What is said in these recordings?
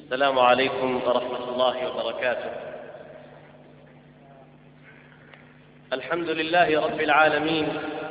السلام عليكم ورحمة الله وبركاته. الحمد لله رب العالمين،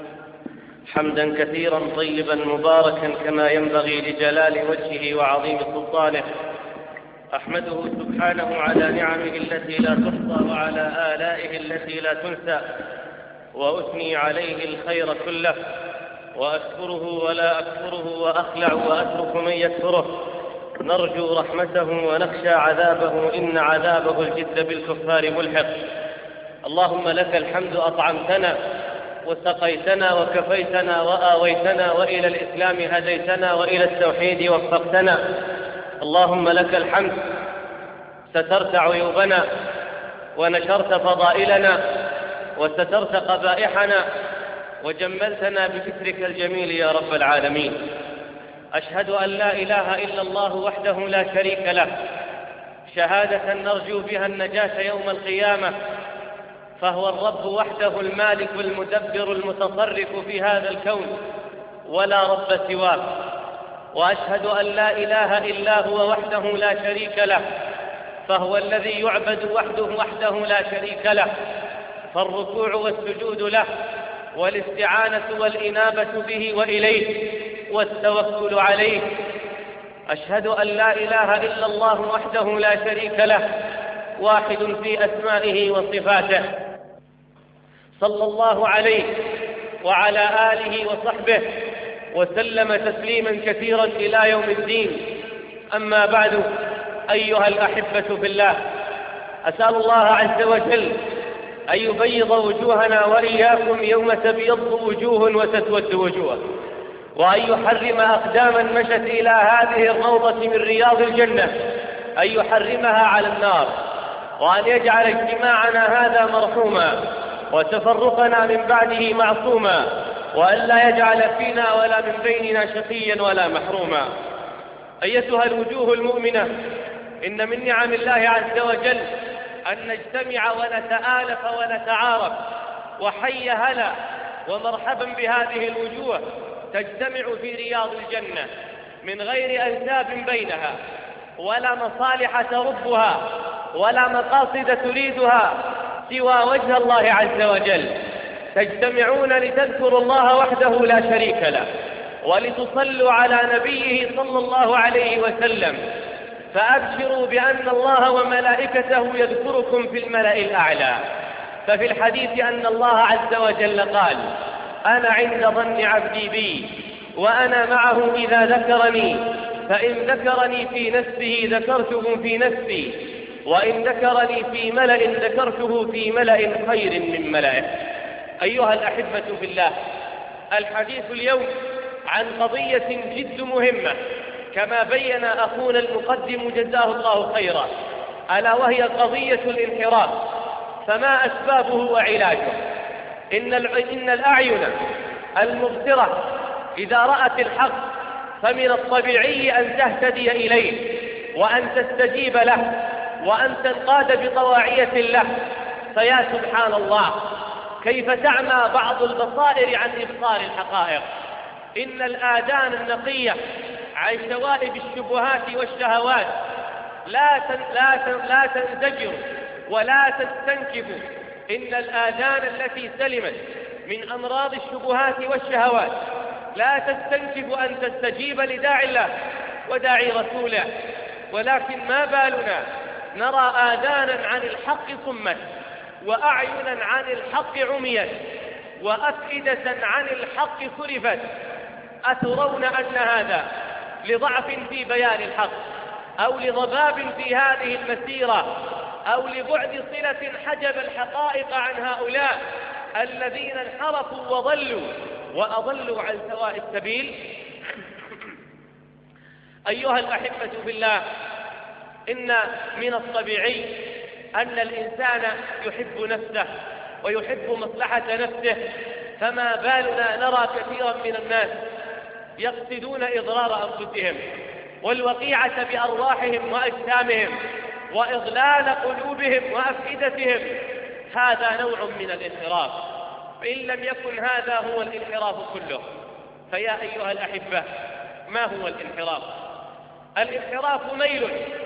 حمدا كثيرا طيبا مباركا كما ينبغي لجلال وجهه وعظيم سلطانه. أحمده سبحانه على نعمه التي لا تحصى وعلى آلائه التي لا تنسى، وأثني عليه الخير كله، وأشكره ولا أكفره، وأخلع وأترك من يكفره. نرجو رحمته ونخشى عذابه، إن عذابه الجد بالكفار ملحق. اللهم لك الحمد، أطعمتنا وسقيتنا وكفيتنا وآويتنا، وإلى الإسلام هديتنا، وإلى التوحيد وفقتنا. اللهم لك الحمد، سترت عيوبنا ونشرت فضائلنا وسترت قبائحنا وجملتنا بسترك الجميل يا رب العالمين. أشهد أن لا إله إلا الله وحده لا شريك له، شهادة نرجو بها النجاة يوم القيامة، فهو الرب وحده المالك المدبر المتصرف في هذا الكون، ولا رب سواه. وأشهد أن لا إله إلا هو وحده لا شريك له، فهو الذي يعبد وحده لا شريك له، فالركوع والسجود له، والاستعانة والإنابة به وإليه، والتوكل عليه. أشهد أن لا إله إلا الله وحده لا شريك له، واحد في أسمائه وصفاته. صلى الله عليه وعلى آله وصحبه وسلم تسليما كثيرا إلى يوم الدين. أما بعد، أيها الأحبة في الله، أسأل الله عز وجل أن يبيض وجوهنا وإياكم يوم تبيض وجوه وتسود وجوه، وأن يحرم أقداما مشت إلى هذه الروضة من رياض الجنة أن يحرمها على النار، وأن يجعل اجتماعنا هذا مرحوما وتفرقنا من بعده معصوما، وأن لا يجعل فينا ولا من بيننا شقيا ولا محروما. أيتها الوجوه المؤمنة، إن من نعم الله عز وجل أن نجتمع ونتآلف ونتعارف، وحي هلا ومرحبا بهذه الوجوه تجتمع في رياض الجنة من غير أنساب بينها، ولا مصالح تربها، ولا مقاصد تريدها سوى وجه الله عز وجل. تجتمعون لتذكروا الله وحده لا شريك له، ولتصلوا على نبيه صلى الله عليه وسلم، فأبشروا بأن الله وملائكته يذكركم في الملأ الأعلى. ففي الحديث أن الله عز وجل قال: أنا عند ظن عبدي بي، وأنا معه إذا ذكرني، فإن ذكرني في نفسه ذكرته في نفسي، وإن ذكرني في ملأ ذكرته في ملأ خير من ملئه. أيها الأحبة في الله، الحديث اليوم عن قضية جد مهمة كما بين أخونا المقدم جزاه الله خيرا، ألا وهي قضية الانحراف. فما أسبابه وعلاجه؟ إن الأعين المبصرة إذا رأت الحق فمن الطبيعي أن تهتدي إليه، وأن تستجيب له، وأن تنقاد بطواعية له. فيا سبحان الله، كيف تعمى بعض البصائر عن إبصار الحقائق. إن الآذان النقية عن شوائب الشبهات والشهوات لا تنزجر ولا تستنكف. إن الآذان التي سلمت من أمراض الشبهات والشهوات لا تستنكف أن تستجيب لداعي الله وداعي رسوله. ولكن ما بالنا نرى آذانا عن الحق صمت، وأعينا عن الحق عميت، وأفئدة عن الحق صرفت. أترون أن هذا لضعف في بيان الحق، أو لضباب في هذه المسيرة، أو لبعد صلة حجب الحقائق عن هؤلاء الذين انحرفوا وضلوا وأضلوا عن سواء السبيل؟ أيها الأحبة بالله، إن من الطبيعي أن الإنسان يحب نفسه ويحب مصلحة نفسه، فما بالنا نرى كثيرا من الناس يقصدون إضرار أنفسهم والوقيعة بأرواحهم وأجسامهم وإضلال قلوبهم وأفئدتهم. هذا نوع من الانحراف، فإن لم يكن هذا هو الانحراف كله، فيا أيها الأحبة، ما هو الانحراف؟ الانحراف ميل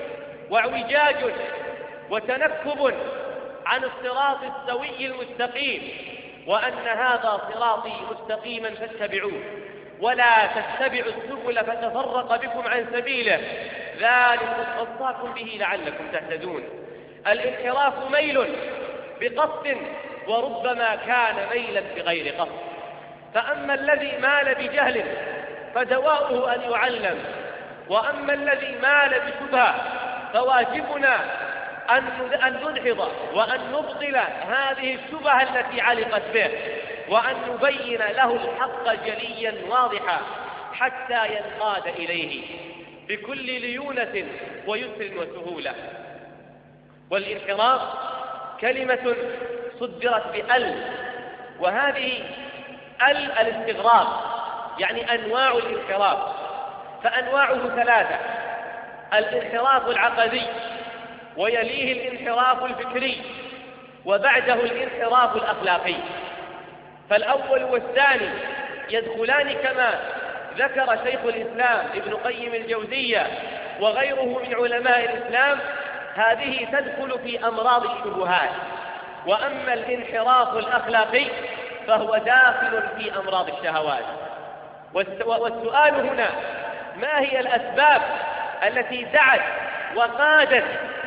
واعوجاج وتنكب عن الصراط السوي المستقيم، وأن هذا صراطي مستقيما فاتبعوه ولا تتبعوا السبل فتفرق بكم عن سبيله، ذلكم وصاكم به لعلكم تهتدون. الانحراف ميل بقصد وربما كان ميلا بغير قصد، فأما الذي مال بجهل فدواؤه أن يعلم، وأما الذي مال بشبهة فواجبنا أن ندحض وأن نبطل هذه الشبهة التي علقت به، وأن نبين له الحق جليا واضحا حتى ينقاد إليه بكل ليونة ويسر وسهولة. والانحراف كلمة صدرت بأل، وهذه الاستغراق، يعني أنواع الانحراف، فأنواعه ثلاثة: الانحراف العقدي، ويليه الانحراف الفكري، وبعده الانحراف الأخلاقي. فالأول والثاني يدخلان كما ذكر شيخ الإسلام ابن قيم الجوزية وغيره من علماء الإسلام، هذه تدخل في أمراض الشبهات. وأما الانحراف الأخلاقي فهو داخل في أمراض الشهوات. والسؤال هنا: ما هي الأسباب التي دعت وقادت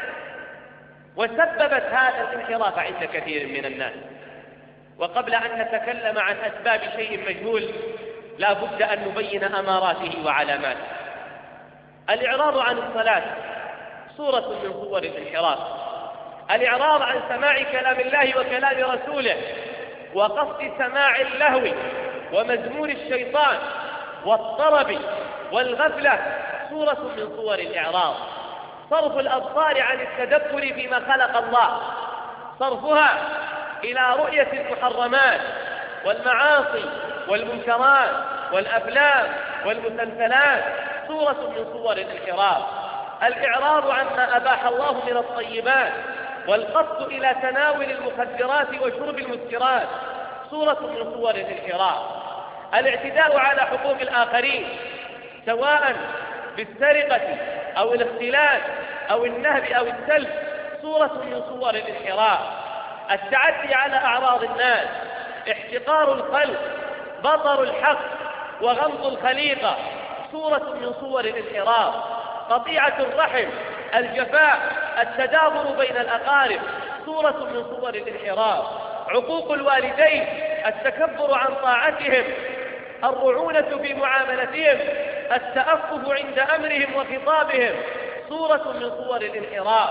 وسببت هذا الانحراف عند كثير من الناس؟ وقبل أن نتكلم عن أسباب شيء مجهول لا بد أن نبين أماراته وعلاماته. الإعراض عن الصلاة صورة من صور الانحراف، الإعراض عن سماع كلام الله وكلام رسوله وقصد سماع اللهو ومزمور الشيطان والطرب والغفلة صورة من صور الإعراض. صرف الأبصار عن التدبر فيما خلق الله، صرفها إلى رؤية المحرمات والمعاصي والمنكرات والأفلام والمسلسلات صورة من صور الانحراف. الإعراض عما أباح الله من الطيبات والقصد إلى تناول المخدرات وشرب المسكرات صورة من صور الانحراف. الاعتداء على حقوق الآخرين سواء بالسرقة أو الاختلاس أو النهب أو السلب صورة من صور الانحراف. التعدي على أعراض الناس، احتقار الخلق، بطر الحق وغمط الخليقة صورة من صور الانحراف. قطيعة الرحم، الجفاء، التدابر بين الأقارب صورة من صور الانحراف. عقوق الوالدين، التكبر عن طاعتهم، الرعونة في معاملتهم، التأفف عند أمرهم وخطابهم صورة من صور الانحراف.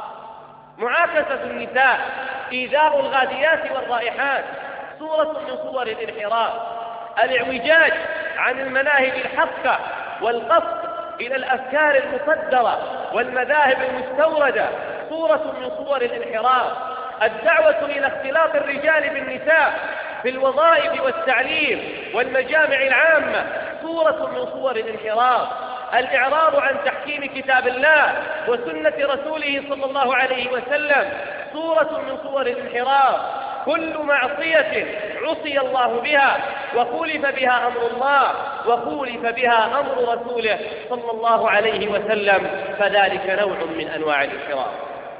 معاكسة النساء، إيذاء الغاديات والرائحات صورة من صور الانحراف. الاعوجاج عن المناهج الحقة والقصد إلى الأفكار المصدرة والمذاهب المستوردة صورة من صور الانحراف. الدعوة إلى اختلاط الرجال بالنساء في الوظائف والتعليم والمجامع العامة صورة من صور الانحراف. الإعراض عن تحكيم كتاب الله وسنة رسوله صلى الله عليه وسلم صورة من صور الانحراف. كل معصية عصي الله بها وخولف بها أمر الله وخولف بها أمر رسوله صلى الله عليه وسلم فذلك نوع من أنواع الانحراف.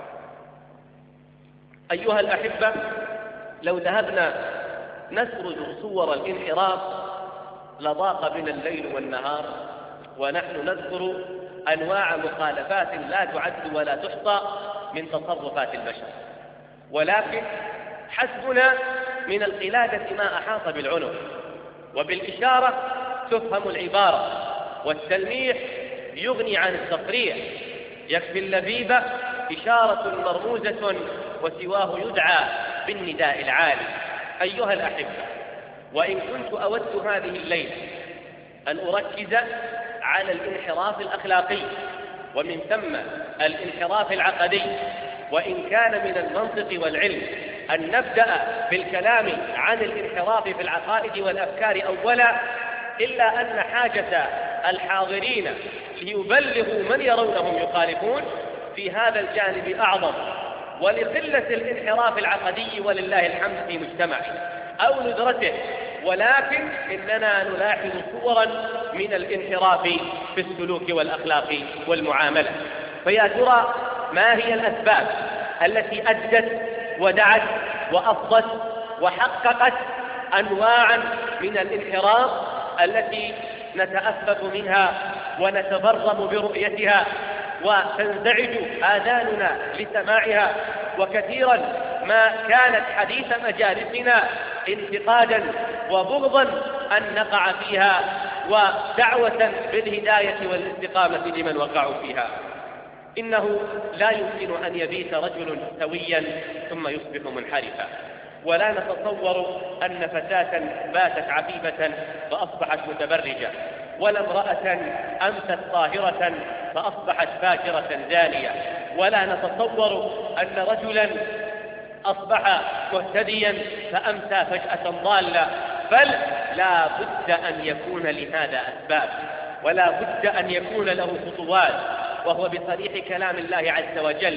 أيها الأحبة، لو ذهبنا نسرد صور الانحراف لضاق بنا الليل والنهار، ونحن نذكر أنواع مخالفات لا تعد ولا تحصى من تصرفات البشر، ولكن حسبنا من القلادة ما أحاط بالعنق، وبالإشارة تفهم العبارة، والتلميح يغني عن التصريح. يكفي اللبيبة إشارة مرموزة وسواه يدعى بالنداء العالي. أيها الأحبة، وإن كنت أود هذه الليلة أن أركز على الانحراف الأخلاقي ومن ثم الانحراف العقدي، وإن كان من المنطق والعلم أن نبدأ بالكلام عن الانحراف في العقائد والأفكار أولا، إلا أن حاجة الحاضرين ليبلغوا من يرونهم يخالفون في هذا الجانب أعظم، ولقلة الانحراف العقدي ولله الحمد في مجتمعنا أو ندرته، ولكن إننا نلاحظ صورا من الانحراف في السلوك والأخلاق والمعاملة. فيا ترى ما هي الأسباب التي أدت ودعت وأفضت وحققت أنواعا من الانحراف التي نتأسف منها ونتبرم برؤيتها وتنزعج آذاننا لسماعها، وكثيرا ما كانت حديث مجالسنا انتقادا وبغضا أن نقع فيها ودعوة بالهداية والاستقامة لمن وقعوا فيها. إنه لا يمكن أن يبيت رجل سويا ثم يصبح منحرفا، ولا نتصور أن فتاة باتت عفيفة فأصبحت متبرجة، ولا امرأة أمست طاهرة فأصبحت فاجرة زانية، ولا نتصور أن رجلا أصبح مهتديا فأمسى فجأة ضالا، بل لا بد أن يكون لهذا أسباب، ولا بد أن يكون له خطوات، وهو بصريح كلام الله عز وجل: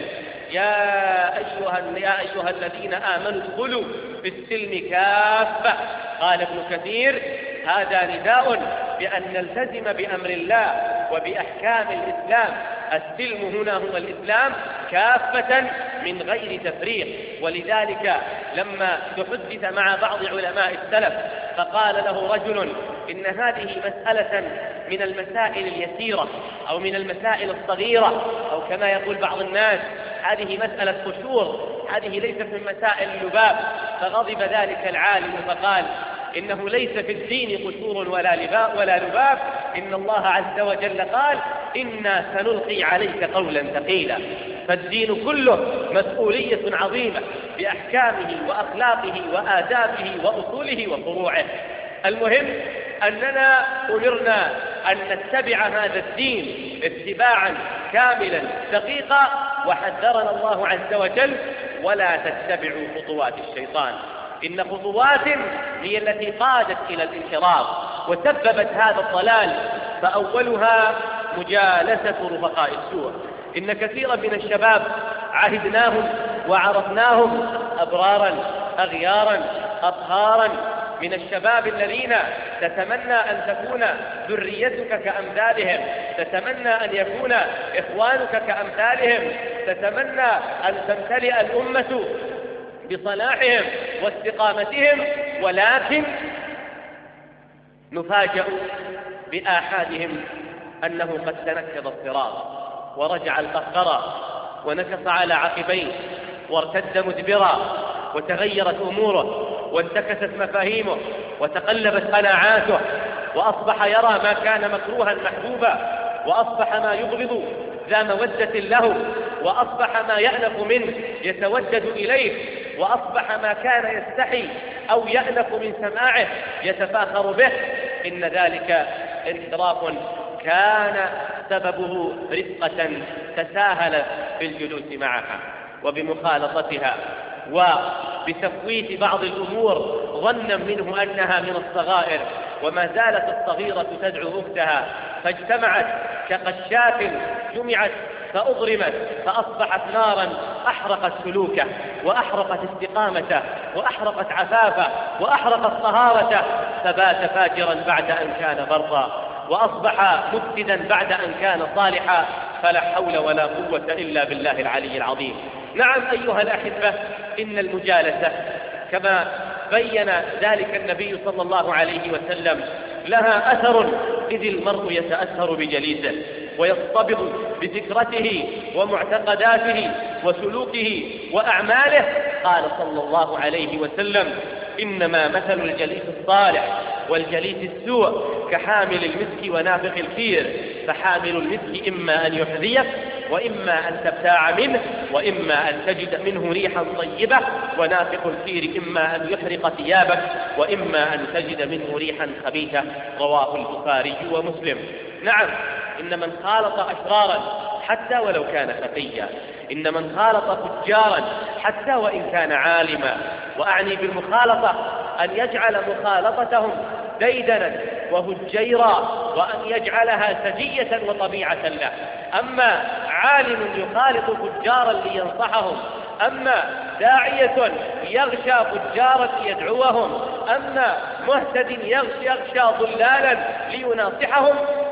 يا أيها الذين آمنوا ادخلوا في السلم كافة. قال ابن كثير: هذا نداء بأن نلتزم بأمر الله وبأحكام الإسلام. السلم هنا هو الإسلام كافة من غير تفريق. ولذلك لما تحدث مع بعض علماء السلف فقال له رجل: إن هذه مسألة من المسائل اليسيرة أو من المسائل الصغيرة، أو كما يقول بعض الناس هذه مسألة قشور، هذه ليست من مسائل اللباب. فغضب ذلك العالم فقال: إنه ليس في الدين قشور ولا لباب، إن الله عز وجل قال: إنا سنلقي عليك قولا ثقيلا. فالدين كله مسؤولية عظيمة بأحكامه وأخلاقه وآدابه وأصوله وفروعه. المهم أننا أمرنا أن نتبع هذا الدين اتباعا كاملا دقيقا، وحذرنا الله عز وجل: ولا تتبعوا خطوات الشيطان، إن خطوات هي التي قادت إلى الانحراف وسببت هذا الضلال. فأولها مجالسة رفقاء السوء. إن كثيرا من الشباب عهدناهم وعرفناهم أبرارا أغيارا أطهارا، من الشباب الذين تتمنى أن تكون ذريتك كأمثالهم، تتمنى أن يكون إخوانك كأمثالهم، تتمنى أن تمتلئ الأمة بصلاحهم واستقامتهم، ولكن نفاجأ بآحادهم أنه قد تنكب الصراط ورجع القهقرة ونكص على عقبيه وارتد مدبرا، وتغيرت أموره وانتكست مفاهيمه وتقلبت قناعاته، وأصبح يرى ما كان مكروها محبوبا، وأصبح ما يبغض ذا مودة له، وأصبح ما يأنف منه يتودد إليه، وأصبح ما كان يستحي أو يأنف من سماعه يتفاخر به. إن ذلك انحراف كان سببه رفقة تساهل في الجلوس معها وبمخالطتها وبتفويت بعض الأمور ظنا منه أنها من الصغائر، وما زالت الصغيرة تدعو أختها، فاجتمعت كقشات جمعت فأضرمت فأصبحت نارا أحرقت سلوكه وأحرقت استقامته وأحرقت عفافه وأحرقت طهارته، فبات فاجرا بعد أن كان برا، وأصبح مفسدا بعد أن كان صالحا. فلا حول ولا قوة إلا بالله العلي العظيم. نعم أيها الأحبة، إن المجالسة كما بين ذلك النبي صلى الله عليه وسلم لها أثر، إذ المرء يتأثر بجليسه ويصطبغ بفكرته ومعتقداته وسلوكه وأعماله. قال صلى الله عليه وسلم: إنما مثل الجليس الصالح والجليس السوء كحامل المسك ونافخ الكير، فحامل المسك إما أن يحذيك وإما أن تبتاع منه وإما أن تجد منه ريحا طيبة، ونافخ الكير إما أن يحرق ثيابك وإما أن تجد منه ريحا خبيثة. رواه البخاري ومسلم. نعم، إن من خالط أشرارا حتى ولو كان تقيا، إن من خالط فجارا حتى وإن كان عالما، وأعني بالمخالطة أن يجعل مخالطتهم ديدنا وهجيرا، وأن يجعلها سجية وطبيعة له. أما عالم يخالط فجارا لينصحهم، أما داعية يغشى فجارا ليدعوهم، أما مهتد يغشى ضلالا ليناصحهم،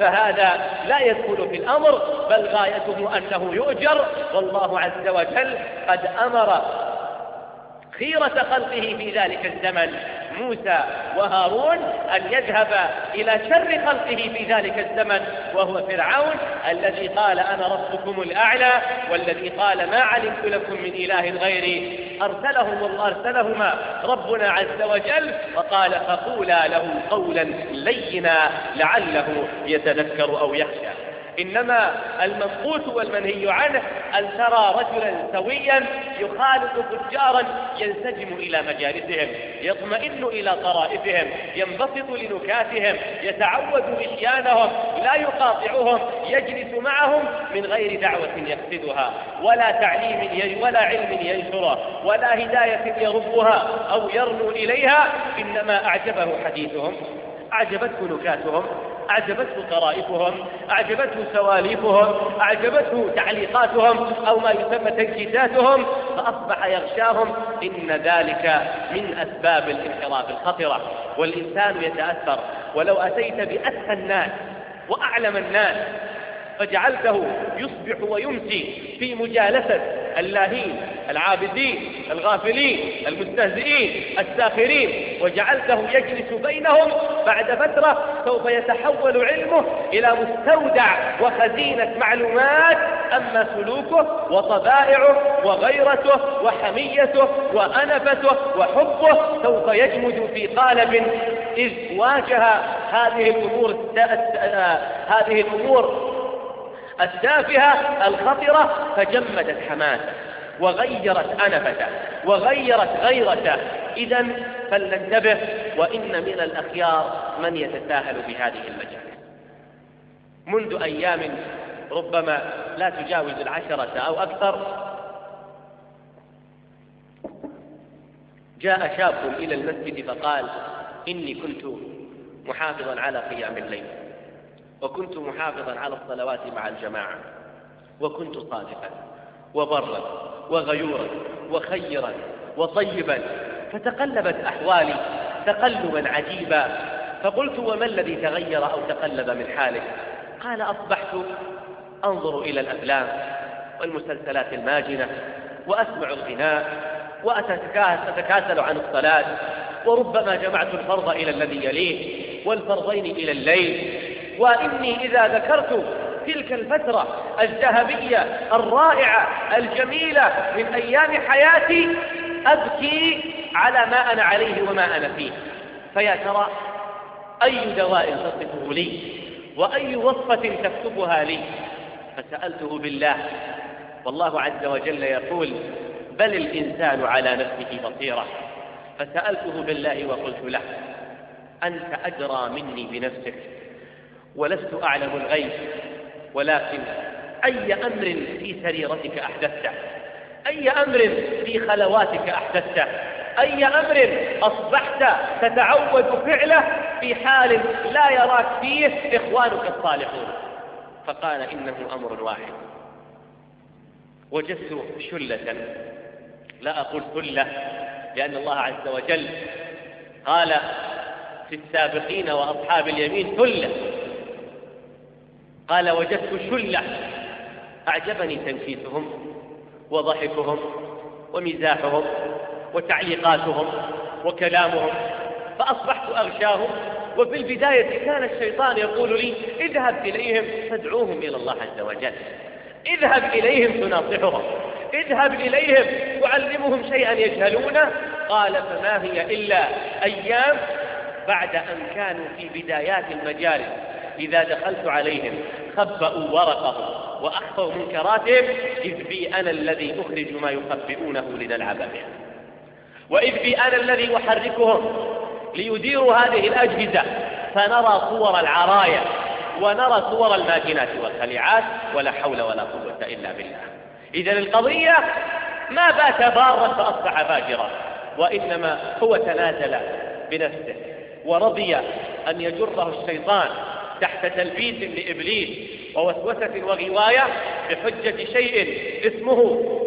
فهذا لا يدخل في الأمر، بل غايته أنه يؤجر. والله عز وجل قد أمر خيرة خلقه في ذلك الزمن موسى وهارون أن يذهب إلى شر خلقه في ذلك الزمن، وهو فرعون الذي قال أنا ربكم الأعلى، والذي قال ما علمت لكم من إله غيري. أرسلهما ربنا عز وجل وقال فقولا له قولا لينا لعله يتذكر أو يخشى. إنما المنقوص والمنهي عنه أن ترى رجلا سويا يخالط فجارا ينسجم إلى مجالسهم، يطمئن إلى طرائفهم، ينبسط لنكاتهم، يتعود إحيانهم، لا يقاطعهم، يجلس معهم من غير دعوة يقصدها ولا تعليم ولا علم ينشره ولا هداية يربها أو يرنو إليها، إنما أعجبه حديثهم، أعجبته نكاتهم، أعجبته طرائفهم، أعجبته سواليفهم، أعجبته تعليقاتهم أو ما يسمى تنكيساتهم، فأصبح يغشاهم. إن ذلك من أسباب الانحراف الخطرة. والإنسان يتأثر، ولو أتيت بأسخى الناس وأعلم الناس فجعلته يصبح ويمسي في مجالسة اللاهين العابدين الغافلين المستهزئين الساخرين، وجعلته يجلس بينهم، بعد فترة سوف يتحول علمه إلى مستودع وخزينة معلومات. أما سلوكه وطبائعه وغيرته وحميته وأنفته وحبه سوف يجمد في قالب إذ واجه هذه الأمور التافهة الخطرة، فجمدت حماسه وغيرت أنفته وغيرت غيرته. إذن فلننتبه، وإن من الأخيار من يتساهل بهذه المجالس. منذ أيام ربما لا تجاوز 10 أو أكثر، جاء شاب إلى المسجد فقال إني كنت محافظا على قيام الليل، وكنت محافظا على الصلوات مع الجماعة، وكنت صادقا وبرا وغيورا وخيرا وطيبا، فتقلبت أحوالي تقلبا عجيبا. فقلت وما الذي تغير أو تقلب من حالك؟ قال أصبحت أنظر إلى الأفلام والمسلسلات الماجنة وأسمع الغناء وأتكاسل عن الصلاة، وربما جمعت الفرض إلى الذي يليه والفرضين إلى الليل. وإني إذا ذكرت تلك الفترة الذهبية الرائعة الجميلة من أيام حياتي أبكي على ما أنا عليه وما أنا فيه. فيا ترى أي دواء تصفه لي وأي وصفة تكتبها لي؟ فسألته بالله، والله عز وجل يقول بل الإنسان على نفسه بصيرة. فسألته بالله وقلت له أنت أدرى مني بنفسك ولست أعلم الغيب، ولكن أي أمر في سريرتك أحدثته؟ أي أمر في خلواتك أحدثته؟ أي أمر أصبحت تتعود فعله في حال لا يراك فيه إخوانك الصالحون؟ فقال إنه أمر واحد، وجدت شلة، لا أقول ثلة لأن الله عز وجل قال في السابقين وأصحاب اليمين ثلة، قال وجدت شلة أعجبني تنكيسهم وضحكهم ومزاحهم وتعليقاتهم وكلامهم، فأصبحت أغشاهم. وفي البداية كان الشيطان يقول لي اذهب إليهم تدعوهم إلى الله عز وجل، اذهب إليهم تناصحهم، اذهب إليهم تعلمهم شيئا يجهلونه. قال فما هي إلا أيام بعد أن كانوا في بدايات المجالس إذا دخلت عليهم خبأوا ورقهم وأخفوا منكراتهم، إذ بي أنا الذي أخرج ما يخبئونه لنلعب به، وإذ بي أنا الذي أحركهم ليديروا هذه الأجهزة، فنرى صور العرايا ونرى صور الماكينات والخليعات، ولا حول ولا قوة إلا بالله. إذن القضية ما بات بارا فأصبح فاجرا، وإنما هو تنازل بنفسه ورضي أن يجره الشيطان تحت تلبيس لإبليس ووسوسة وغواية بحجة شيء اسمه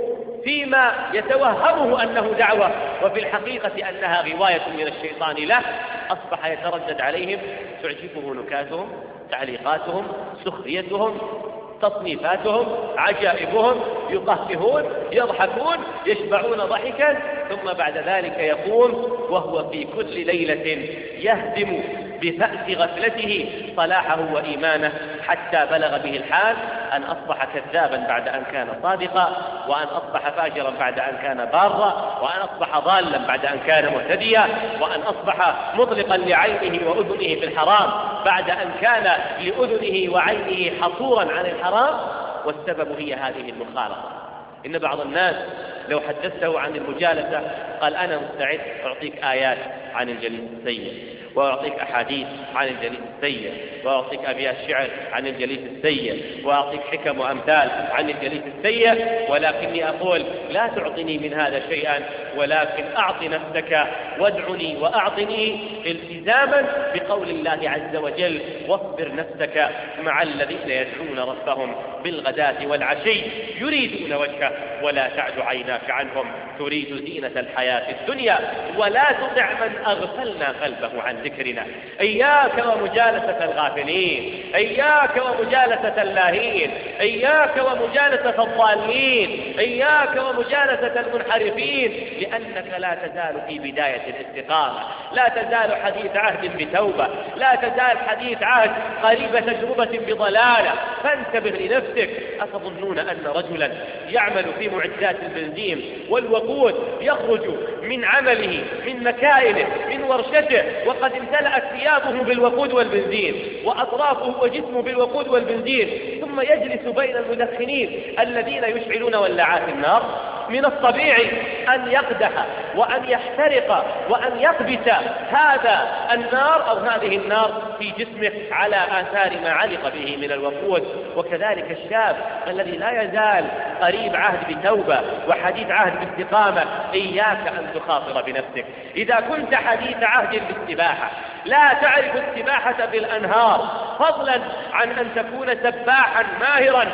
فيما يتوهمه أنه دعوة وفي الحقيقة أنها غواية من الشيطان له، أصبح يتردد عليهم، تعجبه نكاتهم، تعليقاتهم، سخريتهم، تصنيفاتهم، عجائبهم، يقهقهون، يضحكون، يشبعون ضحكا، ثم بعد ذلك يقوم وهو في كل ليلة يهدم بفأس غفلته صلاحه وإيمانه، حتى بلغ به الحال أن أصبح كذابا بعد أن كان صادقا، وأن أصبح فاجرا بعد أن كان بارا، وأن أصبح ضالا بعد أن كان مهتديا، وأن أصبح مطلقا لعينه وأذنه في الحرام بعد أن كان لأذنه وعينه حصورا عن الحرام. والسبب هي هذه المخالطة. إن بعض الناس لو حدثته عن المجالسة قال أنا مستعد أعطيك آيات عن الجليس السيء، وأعطيك أحاديث عن الجليس السيء، وأعطيك أبيات شعر عن الجليس السيء، وأعطيك حكم وأمثال عن الجليس السيء، ولكني أقول لا تعطني من هذا شيئا، ولكن أعط نفسك وادعني وأعطني التزاما بقول الله عز وجل: واصبر نفسك مع الذين يدعون ربهم بالغداة والعشي يريدون وجهه ولا تعد عيناك عنهم تريد زينة الحياة الدنيا ولا تطع من أغفلنا قلبه عن ذكرنا. إياك ومجالسة الغافلين، إياك ومجالسة اللاهين، إياك ومجالسة الضالين، إياك ومجالسة المنحرفين، لأنك لا تزال في بداية الاستقامة، لا تزال حديث عهد بتوبة، لا تزال حديث عهد قريب تجربة بضلالة، فانتبه لنفسك. أتظنون أن رجلا يعمل في معدات البنزين والوقود يخرج من عمله، من مكائنه، من ورشته، وقد امتلأت ثيابه بالوقود والبنزين وأطرافه وجسمه بالوقود والبنزين، ثم يجلس بين المدخنين الذين يشعلون ولاعات النار؟ من الطبيعي أن يقدح وأن يحترق وأن يقبس هذا النار أو هذه النار في جسمه على آثار ما علق به من الوقود. وكذلك الشاب الذي لا يزال قريب عهد بتوبة وحديث عهد باستقامة، إياك أن تخاطر بنفسك. إذا كنت حديث عهد بالسباحة لا تعرف السباحة بالأنهار، فضلا عن أن تكون سباحا ماهرا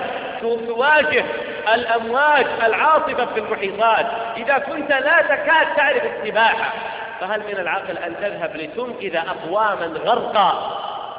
تواجه الأمواج العاصفة في المحيطات، إذا كنت لا تكاد تعرف السباحة، فهل من العقل أن تذهب لتنقذ أقواما غرقا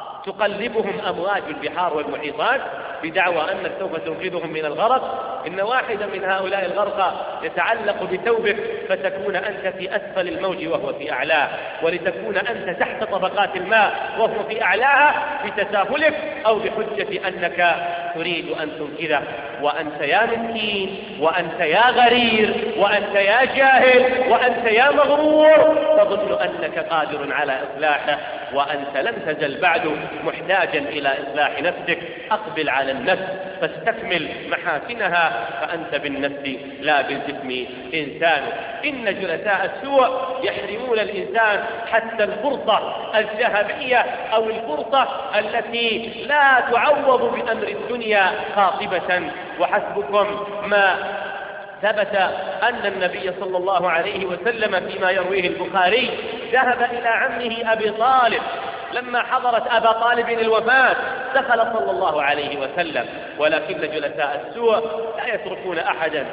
تقلبهم أمواج البحار والمحيطات بدعوى أنك سوف تنقذهم من الغرق؟ إن واحدا من هؤلاء الغرقى يتعلق بثوبك فتكون أنت في أسفل الموج وهو في أعلاه، ولتكون أنت تحت طبقات الماء وهو في أعلاها بتساهلك أو بحجة أنك تريد أن تنقذه. وأنت يا مسكين، وأنت يا غرير، وأنت يا جاهل، وأنت يا مغرور تظن أنك قادر على إصلاحه، وأنت لم تزل بعد محتاجا إلى إصلاح نفسك. أقبل على النفس فاستكمل محاسنها، فأنت بالنفس لا بالجسم إنسان. إن جلساء السوء يحرمون الإنسان حتى الفرصة الذهبية أو الفرصة التي لا تعوض بأمر الدنيا خاطبة. وحسبكم ما ثبت أن النبي صلى الله عليه وسلم فيما يرويه البخاري ذهب إلى عمه أبي طالب لما حضرت أبا طالب الوفاة، دخل صلى الله عليه وسلم، ولكن جلساء السوء لا يتركون أحدا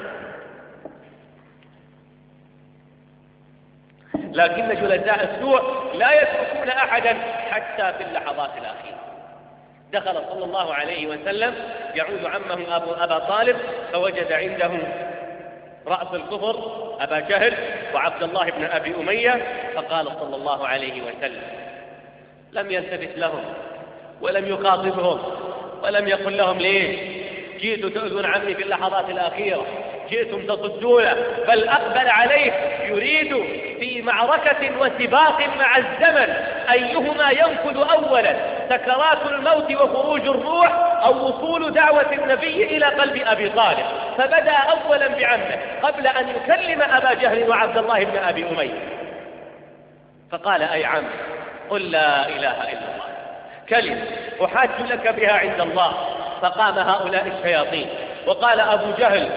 لكن جلساء السوء لا يتركون أحدا حتى في اللحظات الأخيرة. دخل صلى الله عليه وسلم يعود عمه أبا طالب فوجد عنده رأس الكفر أبا جهل وعبد الله بن أبي أمية، فقال صلى الله عليه وسلم، لم يلتفت لهم ولم يخاطبهم ولم يقل لهم ليش جئتوا تؤذون عمي في اللحظات الأخيرة، جئتم تصدونه، بل أقبل عليه يريد في معركة وسباق مع الزمن أيهما ينفذ أولا، سكرات الموت وخروج الروح أو وصول دعوة النبي إلى قلب أبي طالب، فبدأ أولا بعمه قبل أن يكلم أبا جهل وعبد الله بن أبي أمية، فقال أي عم قل لا إله إلا الله كلمة أحاج لك بها عند الله. فقام هؤلاء الشياطين وقال أبو جهل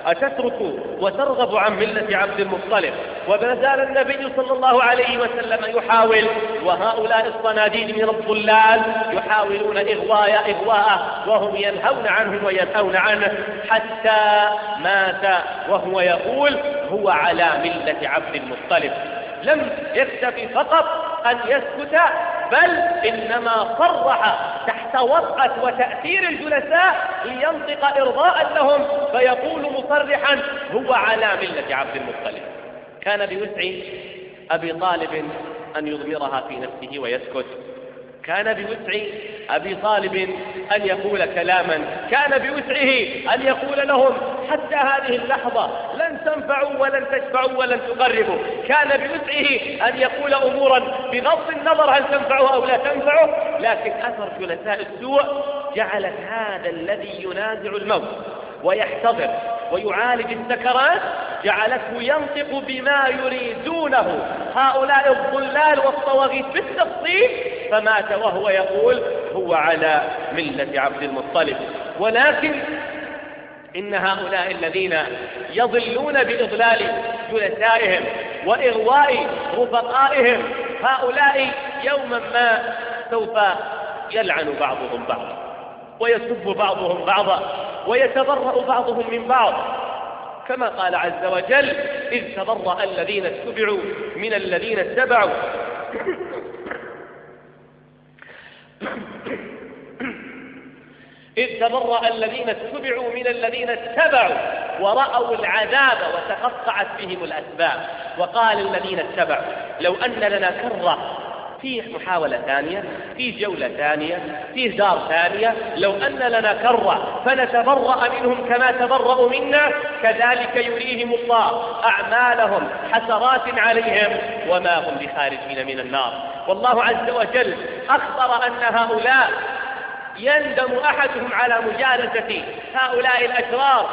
أتترك وترغب عن ملة عبد المطلب؟ وما زال النبي صلى الله عليه وسلم يحاول، وهؤلاء الصناديد من الضلال يحاولون إغواءه وهم ينهون عنه وينهون عنه، حتى مات وهو يقول هو على ملة عبد المطلب. لم يكتفي فقط أن يسكت، بل إنما صرح تحت وطأة وتأثير الجلساء لينطق إرضاء لهم، فيقول مصرحا هو على ملة عبد المطلب. كان بوسع أبي طالب أن يضمرها في نفسه ويسكت، كان بوسع أبي طالب أن يقول كلاما، كان بوسعه أن يقول لهم حتى هذه اللحظة لن تنفعوا ولن تشفعوا ولن تقربوا، كان بوسعه أن يقول أمورا بغض النظر هل تنفعه أو لا تنفعه، لكن أثر جلساء السوء جعلت هذا الذي ينازع الموت ويحتضر ويعالج السكرات جعلته ينطق بما يريدونه هؤلاء الضلال والطواغيت بالتفصيل، فمات وهو يقول هو على ملة عبد المطلب. ولكن إن هؤلاء الذين يضلون بإضلال جلسائهم وإغواء رفقائهم، هؤلاء يوما ما سوف يلعن بعضهم بعضا ويسب بعضهم بعضا ويتبرأ بعضهم من بعض، كما قال عز وجل إذ تبرأ الذين اتبعوا من الذين اتبعوا إذ تبرأ الذين اتبعوا من الذين اتبعوا ورأوا العذاب وتقطعت بهم الأسباب. وقال الذين اتبعوا لو أن لنا كرة في محاولة ثانية، في جولة ثانية، في دار ثانية، لو أن لنا كرة فنتبرأ منهم كما تبرأوا منا، كذلك يريهم الله أعمالهم حسرات عليهم وما هم بخارجين من النار. والله عز وجل أخبر أن هؤلاء يندم أحدهم على مجالسة هؤلاء الأشرار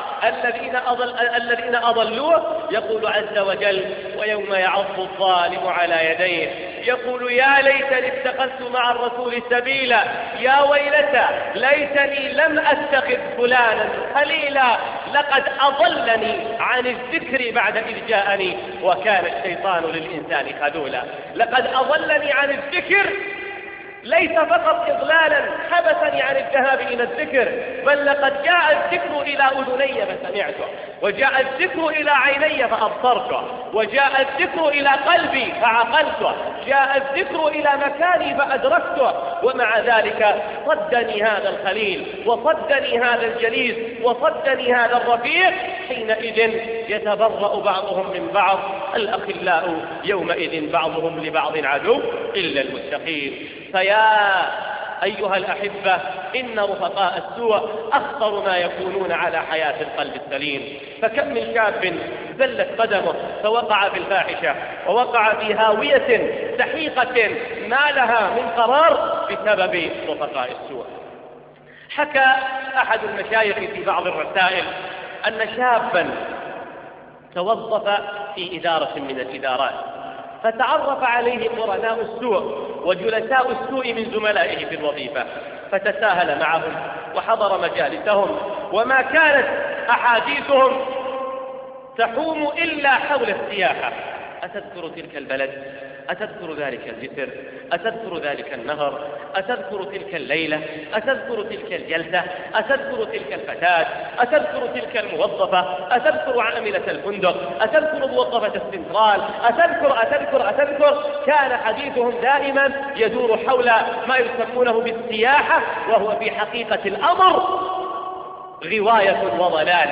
الذين أضلوه. يقول عز وجل ويوم يعض الظالم على يديه يقول يا ليتني اتخذت مع الرسول سبيلا يا ويلتى ليتني لم أتخذ فلانا خليلا لقد أضلني عن الذكر بعد إذ جاءني وكان الشيطان للإنسان خذولا. لقد أضلني عن الذكر ليس فقط إضلالا حبسني عن الذهاب إلى الذكر، بل لقد جاء الذكر إلى أذني فسمعته، وجاء الذكر إلى عيني فأبصرته، وجاء الذكر إلى قلبي فعقلته، جاء الذكر إلى مكاني فأدركته، ومع ذلك صدني هذا الخليل وصدني هذا الجليس وصدني هذا الرفيق. حينئذ يتبرأ بعضهم من بعض، الأخلاء يومئذ بعضهم لبعض عدو إلا المتقين. فيا أيها الأحبة إن رفقاء السوء أخطر ما يكونون على حياة القلب السليم. فكم من شاب زلت قدمه فوقع في الفاحشة ووقع في هاوية سحيقة ما لها من قرار بسبب رفقاء السوء. حكى أحد المشايخ في بعض الرسائل أن شابا توظف في إدارة من الإدارات، فتعرف عليه قرناء السوء وجلساء السوء من زملائه في الوظيفة، فتساهل معهم وحضر مجالسهم، وما كانت أحاديثهم تحوم إلا حول السياحة. أتذكر تلك البلد؟ أتذكر ذلك الجسر؟ أتذكر ذلك النهر؟ أتذكر تلك الليلة؟ أتذكر تلك الجلسة؟ أتذكر تلك الفتاة؟ أتذكر تلك الموظفة؟ أتذكر عاملة الفندق؟ أتذكر موظفة السنترال؟ أتذكر. كان حديثهم دائما يدور حول ما يسمونه بالسياحة، وهو في حقيقة الأمر غواية وضلال.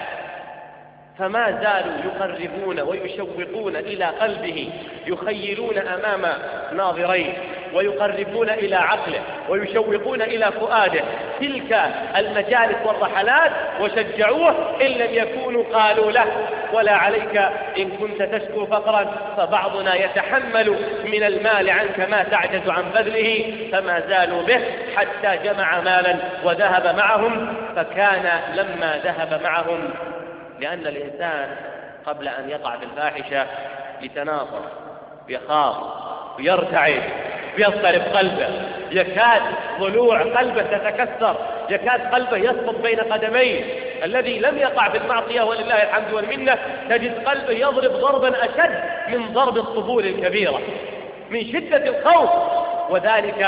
فما زالوا يقربون ويشوقون إلى قلبه، يخيلون أمام ناظريه ويقربون إلى عقله ويشوقون إلى فؤاده تلك المجالس والرحلات، وشجعوه إن لم يكونوا قالوا له ولا عليك إن كنت تشكو فقرا فبعضنا يتحمل من المال عنك ما تعجز عن بذله. فما زالوا به حتى جمع مالا وذهب معهم. فكان لما ذهب معهم، لأن الإنسان قبل أن يقع في الفاحشة يتناصر ويخاف ويرتعد ويضطرب قلبه، يكاد ضلوع قلبه تتكسر يكاد قلبه يسقط بين قدميه. الذي لم يقع في المعصية ولله الحمد والمنة تجد قلبه يضرب ضربا أشد من ضرب الطبول الكبيرة من شدة الخوف، وذلك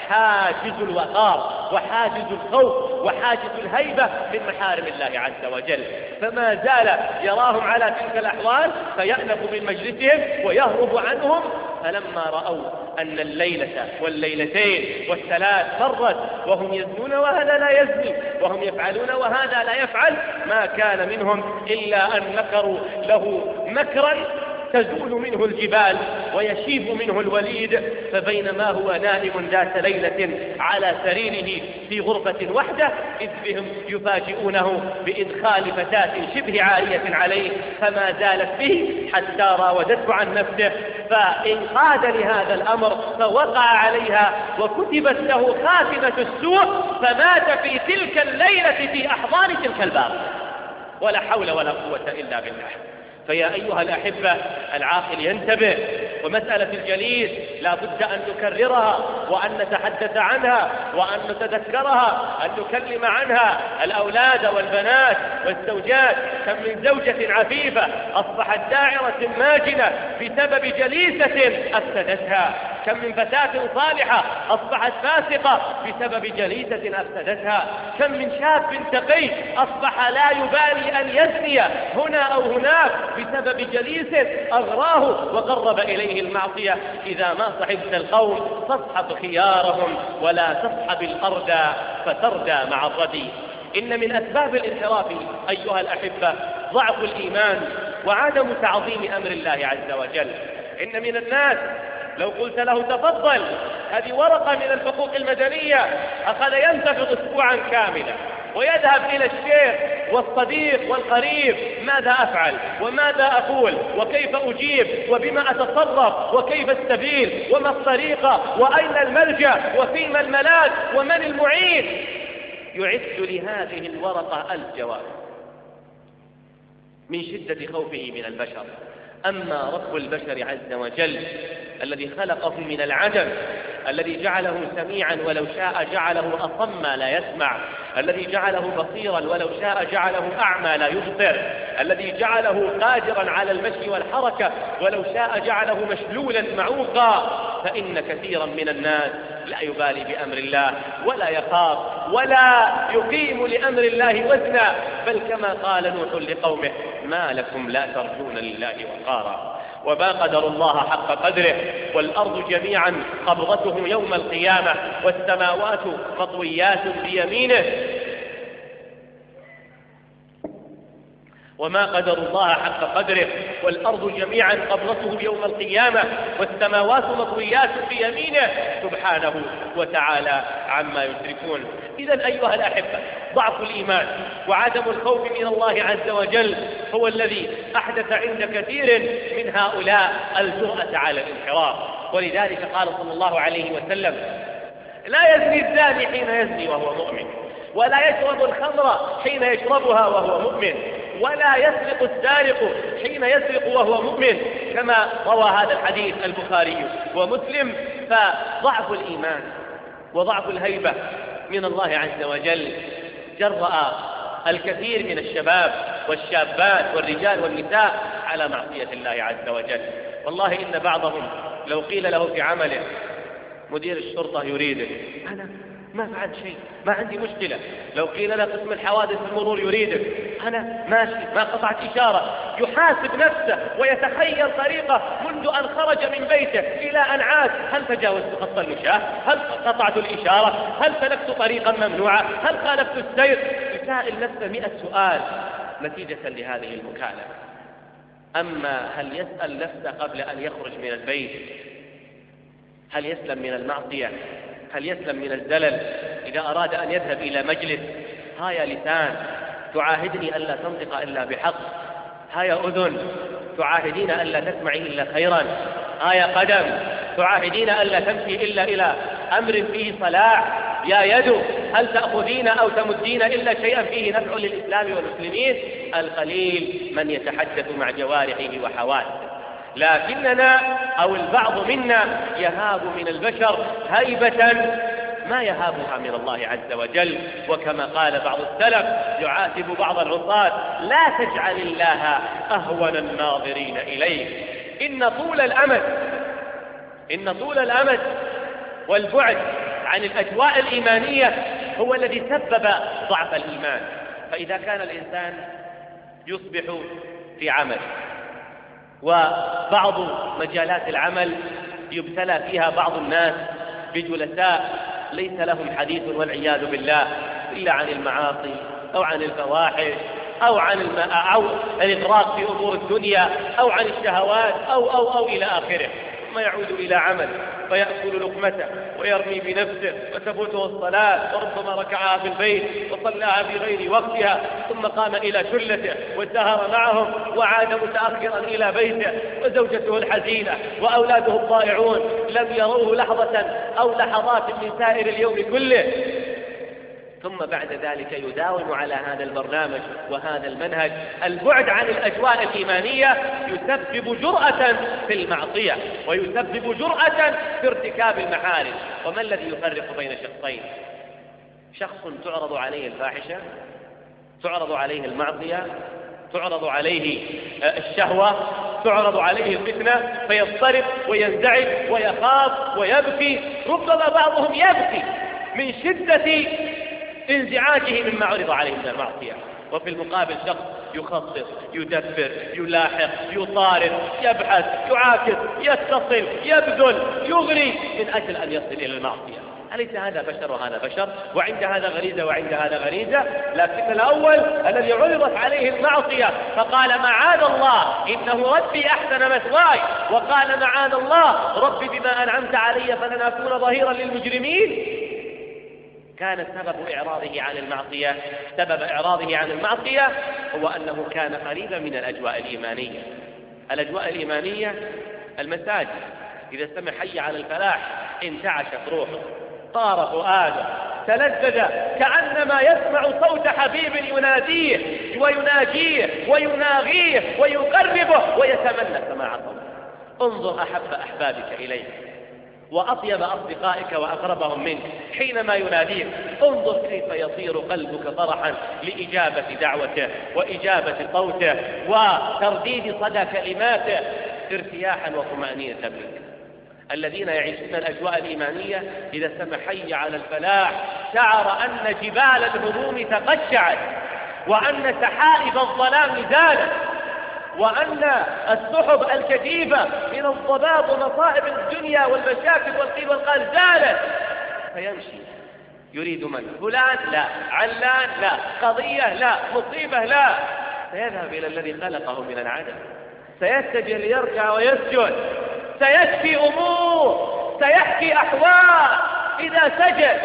حاجز الوقار وحاجز الخوف وحاجز الهيبة من محارم الله عز وجل. فما زال يراهم على تلك الأحوال فيأنف من مجلسهم ويهرب عنهم. فلما رأوا أن الليلة والليلتين والثلاث مرت وهم يزنون وهذا لا يزني، وهم يفعلون وهذا لا يفعل، ما كان منهم إلا أن مكروا له مكرا تزول منه الجبال ويشيب منه الوليد. فبينما هو نائم ذات ليلة على سريره في غرفة وحده إذ بهم يفاجئونه بإدخال فتاة شبه عارية عليه، فما زالت به حتى راودته عن نفسه، فانقاد لهذا الأمر فوقع عليها وكتبت له خاتمة السوء، فمات في تلك الليلة في أحضان تلك الباب. ولا حول ولا قوة إلا بالله. فيا أيها الأحبة العاقل ينتبه، ومسألة الجليس لا بد أن نكررها وأن نتحدث عنها وأن نتذكرها، أن نكلم عنها الأولاد والبنات والزوجات. كم من زوجة عفيفة أصبحت داعرة ماجنة بسبب جليسة أفسدتها، كم من فتاة صالحة أصبحت فاسقة بسبب جليسة أفسدتها، كم من شاب تقي أصبح لا يبالي أن يزني هنا أو هناك بسبب جليس أغراه وقرب إليه المعصية. إذا ما صحبت القوم فاصحب خيارهم ولا تصحب الأردى فتردى مع الردي. إن من أسباب الانحراف أيها الأحبة ضعف الإيمان وعدم تعظيم أمر الله عز وجل. إن من الناس لو قلت له تفضل هذه ورقة من الحقوق المدنية أخذ ينتفض أسبوعا كاملا ويذهب إلى الشيخ والصديق والقريب، ماذا أفعل وماذا أقول وكيف أجيب وبما أتصرف وكيف السبيل وما الطريقة وأين الملجأ وفيما الملاذ ومن المعين. يعد لهذه الورقة 1000 جواب من شدة خوفه من البشر. أما رب البشر عز وجل الذي خلقه من العدم، الذي جعله سميعا ولو شاء جعله أصم لا يسمع، الذي جعله بصيرا ولو شاء جعله أعمى لا يبصر، الذي جعله قادرا على المشي والحركة ولو شاء جعله مشلولا معوقا. فإن كثيرا من الناس لا يبالي بأمر الله ولا يخاف ولا يقيم لأمر الله وزنا، بل كما قال نوح لقومه ما لكم لا ترجون لله وقارا. وما قدر الله حق قدره، والأرض جميعا قبضته يوم القيامة والسماوات مطويات بيمينه. وما قدر الله حق قدره والأرض جميعا قبضته يوم القيامة والسماوات مطويات بيمينه سبحانه وتعالى عما يشركون. إذن أيها الأحبة ضعف الإيمان وعدم الخوف من الله عز وجل هو الذي أحدث عند كثير من هؤلاء الجرأة على الانحراف. ولذلك قال صلى الله عليه وسلم لا يزني الزاني حين يزني وهو مؤمن، ولا يشرب الخمر حين يشربها وهو مؤمن، ولا يسرق السارق حين يسرق وهو مؤمن، كما روى هذا الحديث البخاري ومسلم. فضعف الإيمان وضعف الهيبة من الله عز وجل جرأ الكثير من الشباب والشابات والرجال والنساء على معصية الله عز وجل. والله إن بعضهم لو قيل له في عمله مدير الشرطة يريدك، أنا ما فعلت شيء، ما عندي مشكلة. لو قيل له قسم الحوادث المرور يريدك، أنا ماشي ما قطعت إشارة. يحاسب نفسه ويتخيل طريقة منذ أن خرج من بيته إلى أن عاد، هل تجاوزت خط المشاة؟ هل قطعت الإشارة؟ هل سلكت طريقا ممنوعة؟ هل خالفت السير؟ يسائل نفسه 100 سؤال نتيجة لهذه المكالمة. أما هل يسأل نفسه قبل أن يخرج من البيت هل يسلم من المعصية؟ هل يسلم من الزلل؟ إذا أراد أن يذهب إلى مجلس، ها يا لسان تعاهدني ألا تنطق إلا بحق، ها يا أذن تعاهدين ألا تسمعي إلا خيرا، ها يا قدم تعاهدين ألا تمشي إلا إلى أمر فيه صلاح، يا يد هل تأخذين أو تمدين إلا شيئا فيه نفع للإسلام والمسلمين. القليل من يتحدث مع جوارحه وحواسه، لكننا أو البعض منا يهاب من البشر هيبة ما يهابها من الله عز وجل. وكما قال بعض السلف يعاتب بعض العصاة: لا تجعل الله أهون الناظرين إليه. إن طول الأمد والبعد عن الأجواء الإيمانية هو الذي سبب ضعف الإيمان. فإذا كان الإنسان يصبح في عمل، وبعض مجالات العمل يبتلى فيها بعض الناس بجلساء ليس لهم حديث والعياذ بالله إلا عن المعاصي أو عن الفواحش أو عن الإغراق في أمور الدنيا أو عن الشهوات أو إلى آخره، ثم يعود إلى عمل فيأكل لقمته ويرمي بنفسه وتفوته الصلاة، وربما ركعها في البيت وصلاها في غير وقتها، ثم قام إلى شلته وسهر معهم وعاد متأخرا إلى بيته، وزوجته الحزينة وأولاده الضائعون لم يروه لحظة أو لحظات من سائر اليوم كله. ثم بعد ذلك يداوم على هذا البرنامج وهذا المنهج. البعد عن الأجواء الإيمانية يسبب جرأة في المعصية ويسبب جرأة في ارتكاب المحارم. وما الذي يفرق بين شخصين؟ شخص تعرض عليه الفاحشة، تعرض عليه المعصية، تعرض عليه الشهوة، تعرض عليه الفتنة فيضطرب وينزعج ويخاف ويبكي، ربما بعضهم يبكي من شدة انزعاجه مما عرض عليه من المعصية. وفي المقابل شخص يخطط، يدبر، يلاحق، يطارد، يبحث، يعاكس، يتصل، يبذل، يغري من أجل أن يصل إلى المعصية. أليس هذا بشر وهذا بشر؟ وعند هذا غريزة وعند هذا غريزة. لكن الأول الذي عرضت عليه المعصية فقال: معاذ الله إنه ربي أحسن مثواي، وقال: معاذ الله ربي بما أنعمت علي فلن أكون ظهيرا للمجرمين. كان سبب إعراضه عن المعصية هو أنه كان قريبا من الأجواء الإيمانية. الأجواء الإيمانية المساجد، إذا سمع حي على الفلاح انتعشت روحه، طار فؤاده، تلذذ كأنما يسمع صوت حبيب يناديه ويناجيه ويناغيه ويقربه ويتمنى سماع صوته. انظر أحب أحبابك إليك وأطيب أصدقائك وأقربهم منك حينما يناديك، انظر كيف يصير قلبك فرحا لإجابة دعوته وإجابة صوته وترديد صدى كلماته ارتياحا وطمأنينة منك. الذين يعيشون الأجواء الإيمانية إذا سمع حي على الفلاح شعر أن جبال الهموم تقشعت، وأن سحائب الظلام زالت، وأن السحب الكثيفة من الضباب ومصائب الدنيا والمشاكل والقيل والقال زالت. فيمشي يريد من؟ فلان لا، علان لا، قضية لا، مصيبة لا، سيذهب إلى الذي خلقه من العدم، سيسجد ليركع ويسجد، سيشفي أمور، سيحكي أحوال. إذا سجد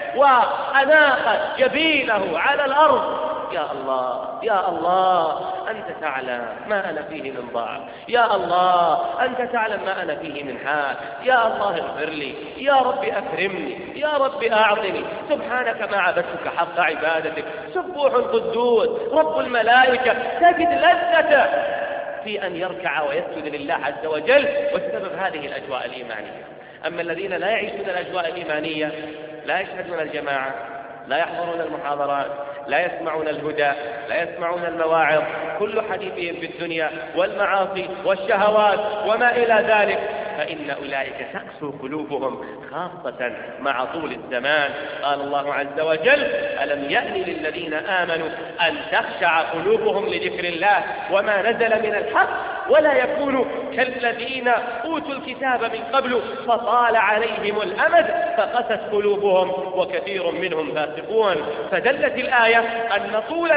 وأناقت جبينه على الأرض: يا الله يا الله أنت تعلم ما أنا فيه من ضعف، يا الله أنت تعلم ما أنا فيه من حال، يا الله اغفر لي، يا رب أكرمني، يا رب أعطني، سبحانك ما عبدتك حق عبادتك، سبوح قدوس رب الملائكة. تجد لذته في أن يركع ويسجد لله عز وجل، وسبب هذه الأجواء الإيمانية. أما الذين لا يعيشون الأجواء الإيمانية، لا يشهدون الجماعة، لا يحضرون المحاضرات، لا يسمعون الهدى، لا يسمعون المواعظ، كل حديثهم في الدنيا والمعاصي والشهوات وما إلى ذلك، فإن أولئك تقسو قلوبهم خاصة مع طول الزمان. قال الله عز وجل: ألم يأن للذين آمنوا أن تخشع قلوبهم لذكر الله وما نزل من الحق ولا يكونوا كالذين أوتوا الكتاب من قبل فطال عليهم الأمد فقست قلوبهم وكثير منهم فاسقون. فدلت الآية أن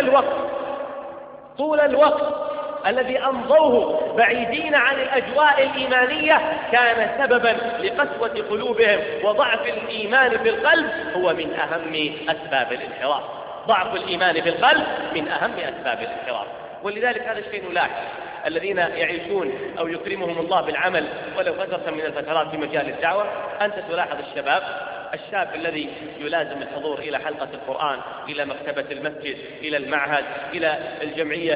طول الوقت الذي أمضوه بعيدين عن الأجواء الإيمانية كان سببا لقسوة قلوبهم وضعف الإيمان في القلب، هو من أهم أسباب الانحراف. ضعف الإيمان في القلب من أهم أسباب الانحراف. ولذلك هذا الشيء نلاحظ الذين يعيشون أو يكرمهم الله بالعمل ولو فترة من الفترات في مجال الدعوة. أنت تلاحظ الشاب الذي يلازم الحضور إلى حلقة القرآن، إلى مكتبة المسجد، إلى المعهد، إلى الجمعية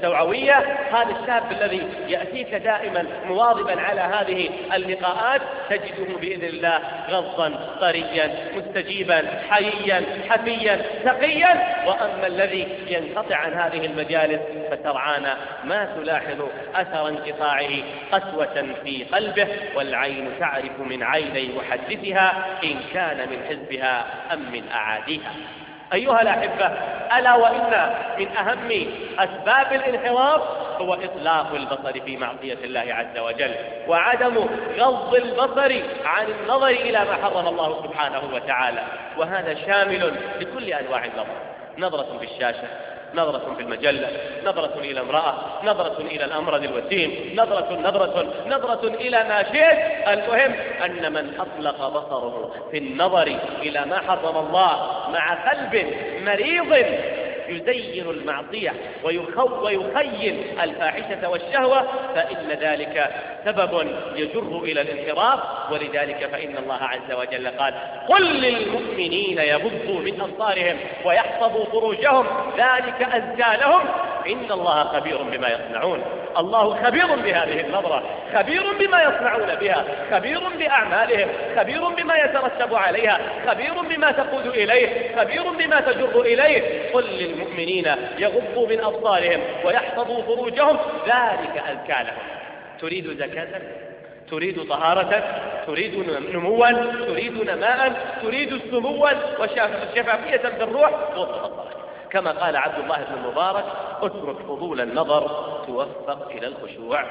التوعوية، هذا الشاب الذي يأتيك دائما مواظبا على هذه اللقاءات تجده بإذن الله غضا طريا مستجيبا حييا حفيا تقيا. وأما الذي ينقطع عن هذه المجالس فترعان ما تلاحظ أثر انقطاعه قسوة في قلبه، والعين تعرف من عيني محدثها إن كان من حزبها أم من أعاديها. أيها الأحبة، ألا وإن من أهم أسباب الانحراف هو إطلاق البصر في معصية الله عز وجل، وعدم غض البصر عن النظر إلى ما حرم الله سبحانه وتعالى، وهذا شامل لكل أنواع النظر: نظرة في الشاشة، نظرة في المجلة، نظرة إلى امرأة، نظرة إلى الأمرد الوسيم، نظرة إلى ما شئت. المهم أن من أطلق بصره في النظر إلى ما حرم الله مع قلب مريض يزين المعصية ويخيل الفاحشة والشهوة، فإن ذلك سبب يجر إلى الانحراف. ولذلك فإن الله عز وجل قال: قل للمؤمنين يغضوا من أبصارهم ويحفظوا فروجهم ذلك أزكى لهم إن الله خبير بما يصنعون. الله خبير بهذه النظرة، خبير بما يصنعون بها، خبير بأعمالهم، خبير بما يترتب عليها، خبير بما تقود إليه، خبير بما تجر إليه. قل للمؤمنين يغضوا من أبصارهم ويحفظوا فروجهم ذلك أزكى لهم. تريد زكاة؟ تريد طهارة؟ تريد نموا؟ تريد نماء؟ تريد سموا وشفافية في الروح؟ غض بصرك. كما قال عبد الله بن المبارك: اترك فضول النظر توفق إلى الخشوع.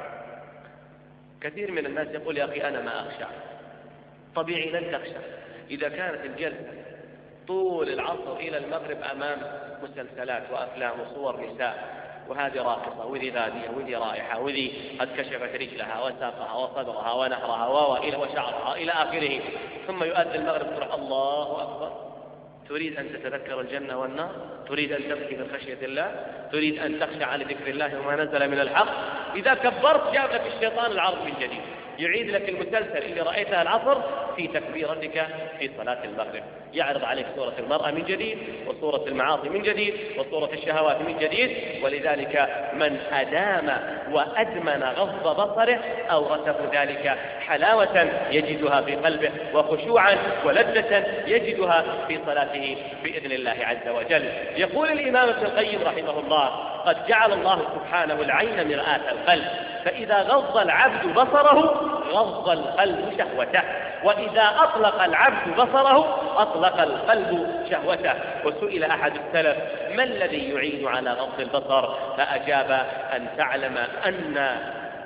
كثير من الناس يقول: يا أخي أنا ما أخشع. طبيعي لن تخشع إذا كانت الجلسة طول العصر إلى المغرب أمام مسلسلات وأفلام وصور نساء، وهذه راقصة وذي غادية وذي رائحة وذي قد كشفت رجلها وساقها وصدرها ونحرها وشعرها إلى آخره، ثم يؤذن المغرب تقول الله أكبر. تريد أن تتذكر الجنة والنار؟ تريد أن تبكي من خشية الله؟ تريد أن تخشع لذكر الله وما نزل من الحق؟ إذا كبرت جاب لك الشيطان العرض من جديد، يعيد لك المسلسل اللي رأيتها العصر في تكبيرتك في صلاة المغرب، يعرض عليك صورة المرأة من جديد، وصورة المعاصي من جديد، وصورة الشهوات من جديد. ولذلك من أدام وأدمن غض بصره أورثه ذلك حلاوة يجدها في قلبه، وخشوعا ولذة يجدها في صلاته بإذن الله عز وجل. يقول الإمام ابن القيم رحمه الله: قد جعل الله سبحانه العين مرآة القلب، فإذا غض العبد بصره غض القلب شهوته، وإذا أطلق العبد بصره أطلق القلب شهوته. وسئل أحد السلف: ما الذي يعين على غض البصر؟ فأجاب: أن تعلم أن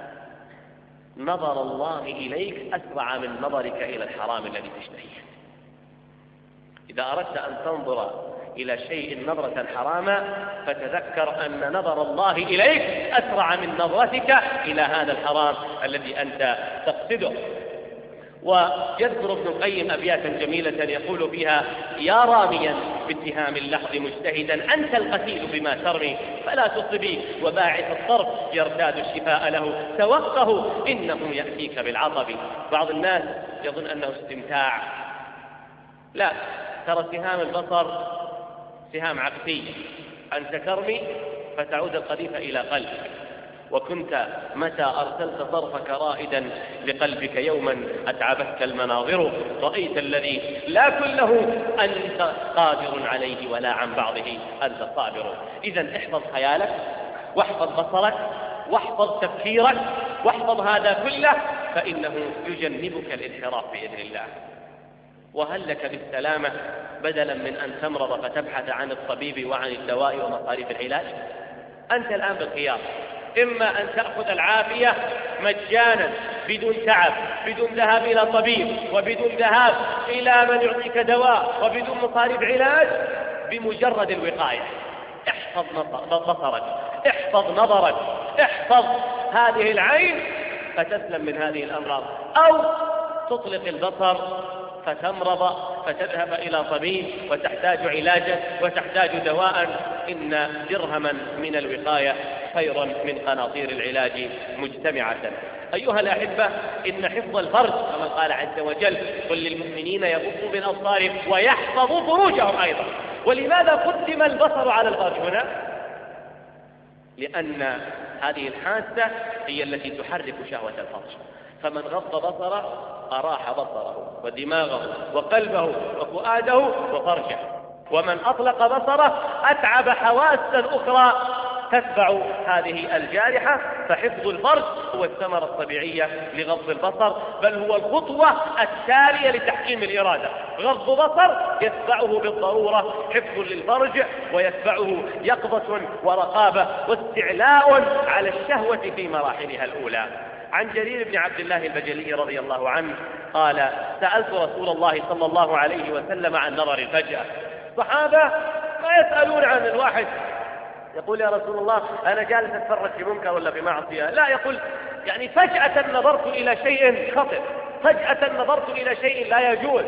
نظر الله إليك أسرع من نظرك إلى الحرام الذي تشتهيه. إذا أردت أن تنظر إلى شيء نظرة حراما فتذكر أن نظر الله إليك أسرع من نظرتك إلى هذا الحرام الذي أنت تقصده. ويذكر ابن القيم أبياتا جميلة يقول فيها: يا راميا باتهام اللحظ مجتهدا أنت القتيل بما ترمي، فلا تصبي وباعث الطرف يرتاد الشفاء له، توقه إنه يأتيك بالعطب. بعض الناس يظن أنه استمتاع، لا، ترى سهام البصر سهام عكسية، أنت ترمي فتعود القذيفة إلى قلبك، وكنت متى أرسلت طرفك رائدا لقلبك يوما أتعبتك المناظر، رأيت الذي لا كله أنت قادر عليه ولا عن بعضه أنت صابر. إذن احفظ خيالك، واحفظ بصرك، واحفظ تفكيرك، واحفظ هذا كله، فإنه يجنبك الانحراف بإذن الله. وهل لك بالسلامة بدلا من أن تمرض فتبحث عن الطبيب وعن الدواء ومصاريف العلاج؟ أنت الآن بالخيار: إما أن تأخذ العافية مجانا بدون تعب، بدون ذهاب إلى طبيب، وبدون ذهاب إلى من يعطيك دواء، وبدون مصاريف علاج، بمجرد الوقاية. احفظ بصرك، احفظ نظرك، احفظ هذه العين فتسلم من هذه الأمراض. أو تطلق البصر فتمرض فتذهب إلى طبيب وتحتاج علاجا وتحتاج دواء. إن درهما من الوقاية خير من قناطير العلاج مجتمعة. أيها الأحبة، إن حفظ الفرج كما قال عز وجل: قل للمؤمنين يغضوا من أبصارهم ويحفظوا فروجهم أيضا. ولماذا قدم البصر على الفرج هنا؟ لأن هذه الحاسة هي التي تحرك شهوة الفرج، فمن غض بصره أراح بصره ودماغه وقلبه وفؤاده وفرجه، ومن أطلق بصره أتعب حواسا أخرى تتبع هذه الجارحة. فحفظ الفرج هو الثمرة الطبيعية لغض البصر، بل هو الخطوة التالية لتحكيم الإرادة. غض بصر يتبعه بالضرورة حفظ للفرج، ويتبعه يقظة ورقابة واستعلاء على الشهوة في مراحلها الأولى. عن جرير بن عبد الله البجلي رضي الله عنه قال: سألت رسول الله صلى الله عليه وسلم عن نظر الفجأة. الصحابة ما يسألون عن الواحد يقول: يا رسول الله أنا جالس أتفرج في منكر ولا في معصية، لا، يقول يعني فجأة نظرت إلى شيء خطر، فجأة نظرت إلى شيء لا يجوز،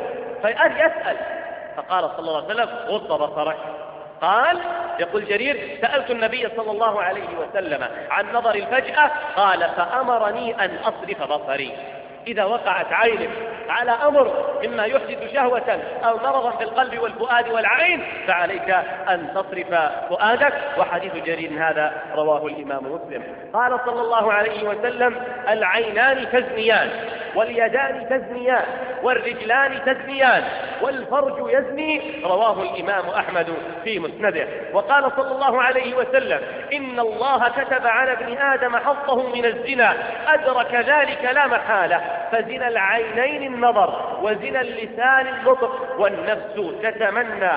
يسأل. فقال صلى الله عليه وسلم: غض بصرك. قال، يقول جرير: سألت النبي صلى الله عليه وسلم عن نظر الفجأة، قال: فأمرني أن أصرف بصري. إذا وقعت عينك على أمر مما يحدث شهوة أو مرضا في القلب والفؤاد والعين فعليك أن تصرف فؤادك. وحديث جرير هذا رواه الإمام مسلم. قال صلى الله عليه وسلم: العينان تزنيان، واليدان تزنيان، والرجلان تزنيان، والفرج يزني. رواه الإمام أحمد في مسنده. وقال صلى الله عليه وسلم: إن الله كتب على ابن آدم حظه من الزنا، أدرك ذلك لا محالة، فزنا العينين النظر، وزنا اللسان النطق، والنفس تتمنى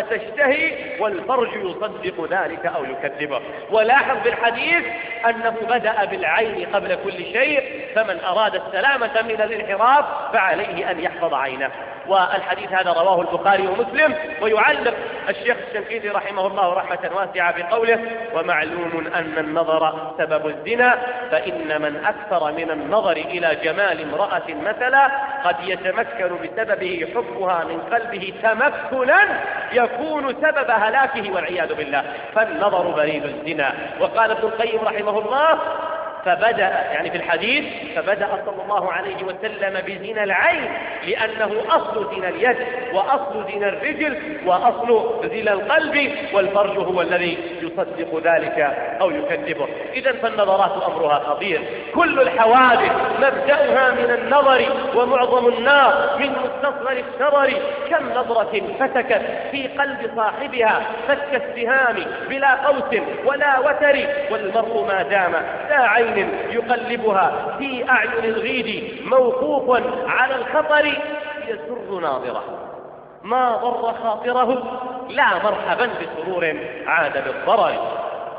وتشتهي، والفرج يصدق ذلك أو يكذبه. ولاحظ بالحديث أنه بدأ بالعين قبل كل شيء، فمن أراد السلامة من الانحراف فعليه أن يحفظ عينه. والحديث هذا رواه البخاري ومسلم. ويعلق الشيخ الشنقيطي رحمه الله رحمة واسعة بقوله: ومعلوم أن النظر سبب الزنا، فإن من أكثر من النظر إلى جمال امرأة مثلا قد يتمكن بسببه حبها من قلبه تمكنا يكون سبب هلاكه والعياذ بالله، فالنظر بريد الزنا. وقال ابن القيم رحمه الله: فبدأ يعني في الحديث فبدأ صلى الله عليه وسلم بزنا العين، لأنه أصل زنا اليد، وأصل زنا الرجل، وأصل زنا القلب، والفرج هو الذي يصدق ذلك أو يكذبه. إذن فالنظرات أمرها خطير. كل الحوادث مبدأها من النظر، ومعظم النار من مستصغر الشرر. كم نظرة فتكت في قلب صاحبها فك السهام بلا قوس ولا وتر، والمرء ما دام لا عين يقلبها في أعين الغيد موقوف على الخطر يسر ناظره، ما ضر خاطره، لا مرحبا بسرور عاد بالضرر.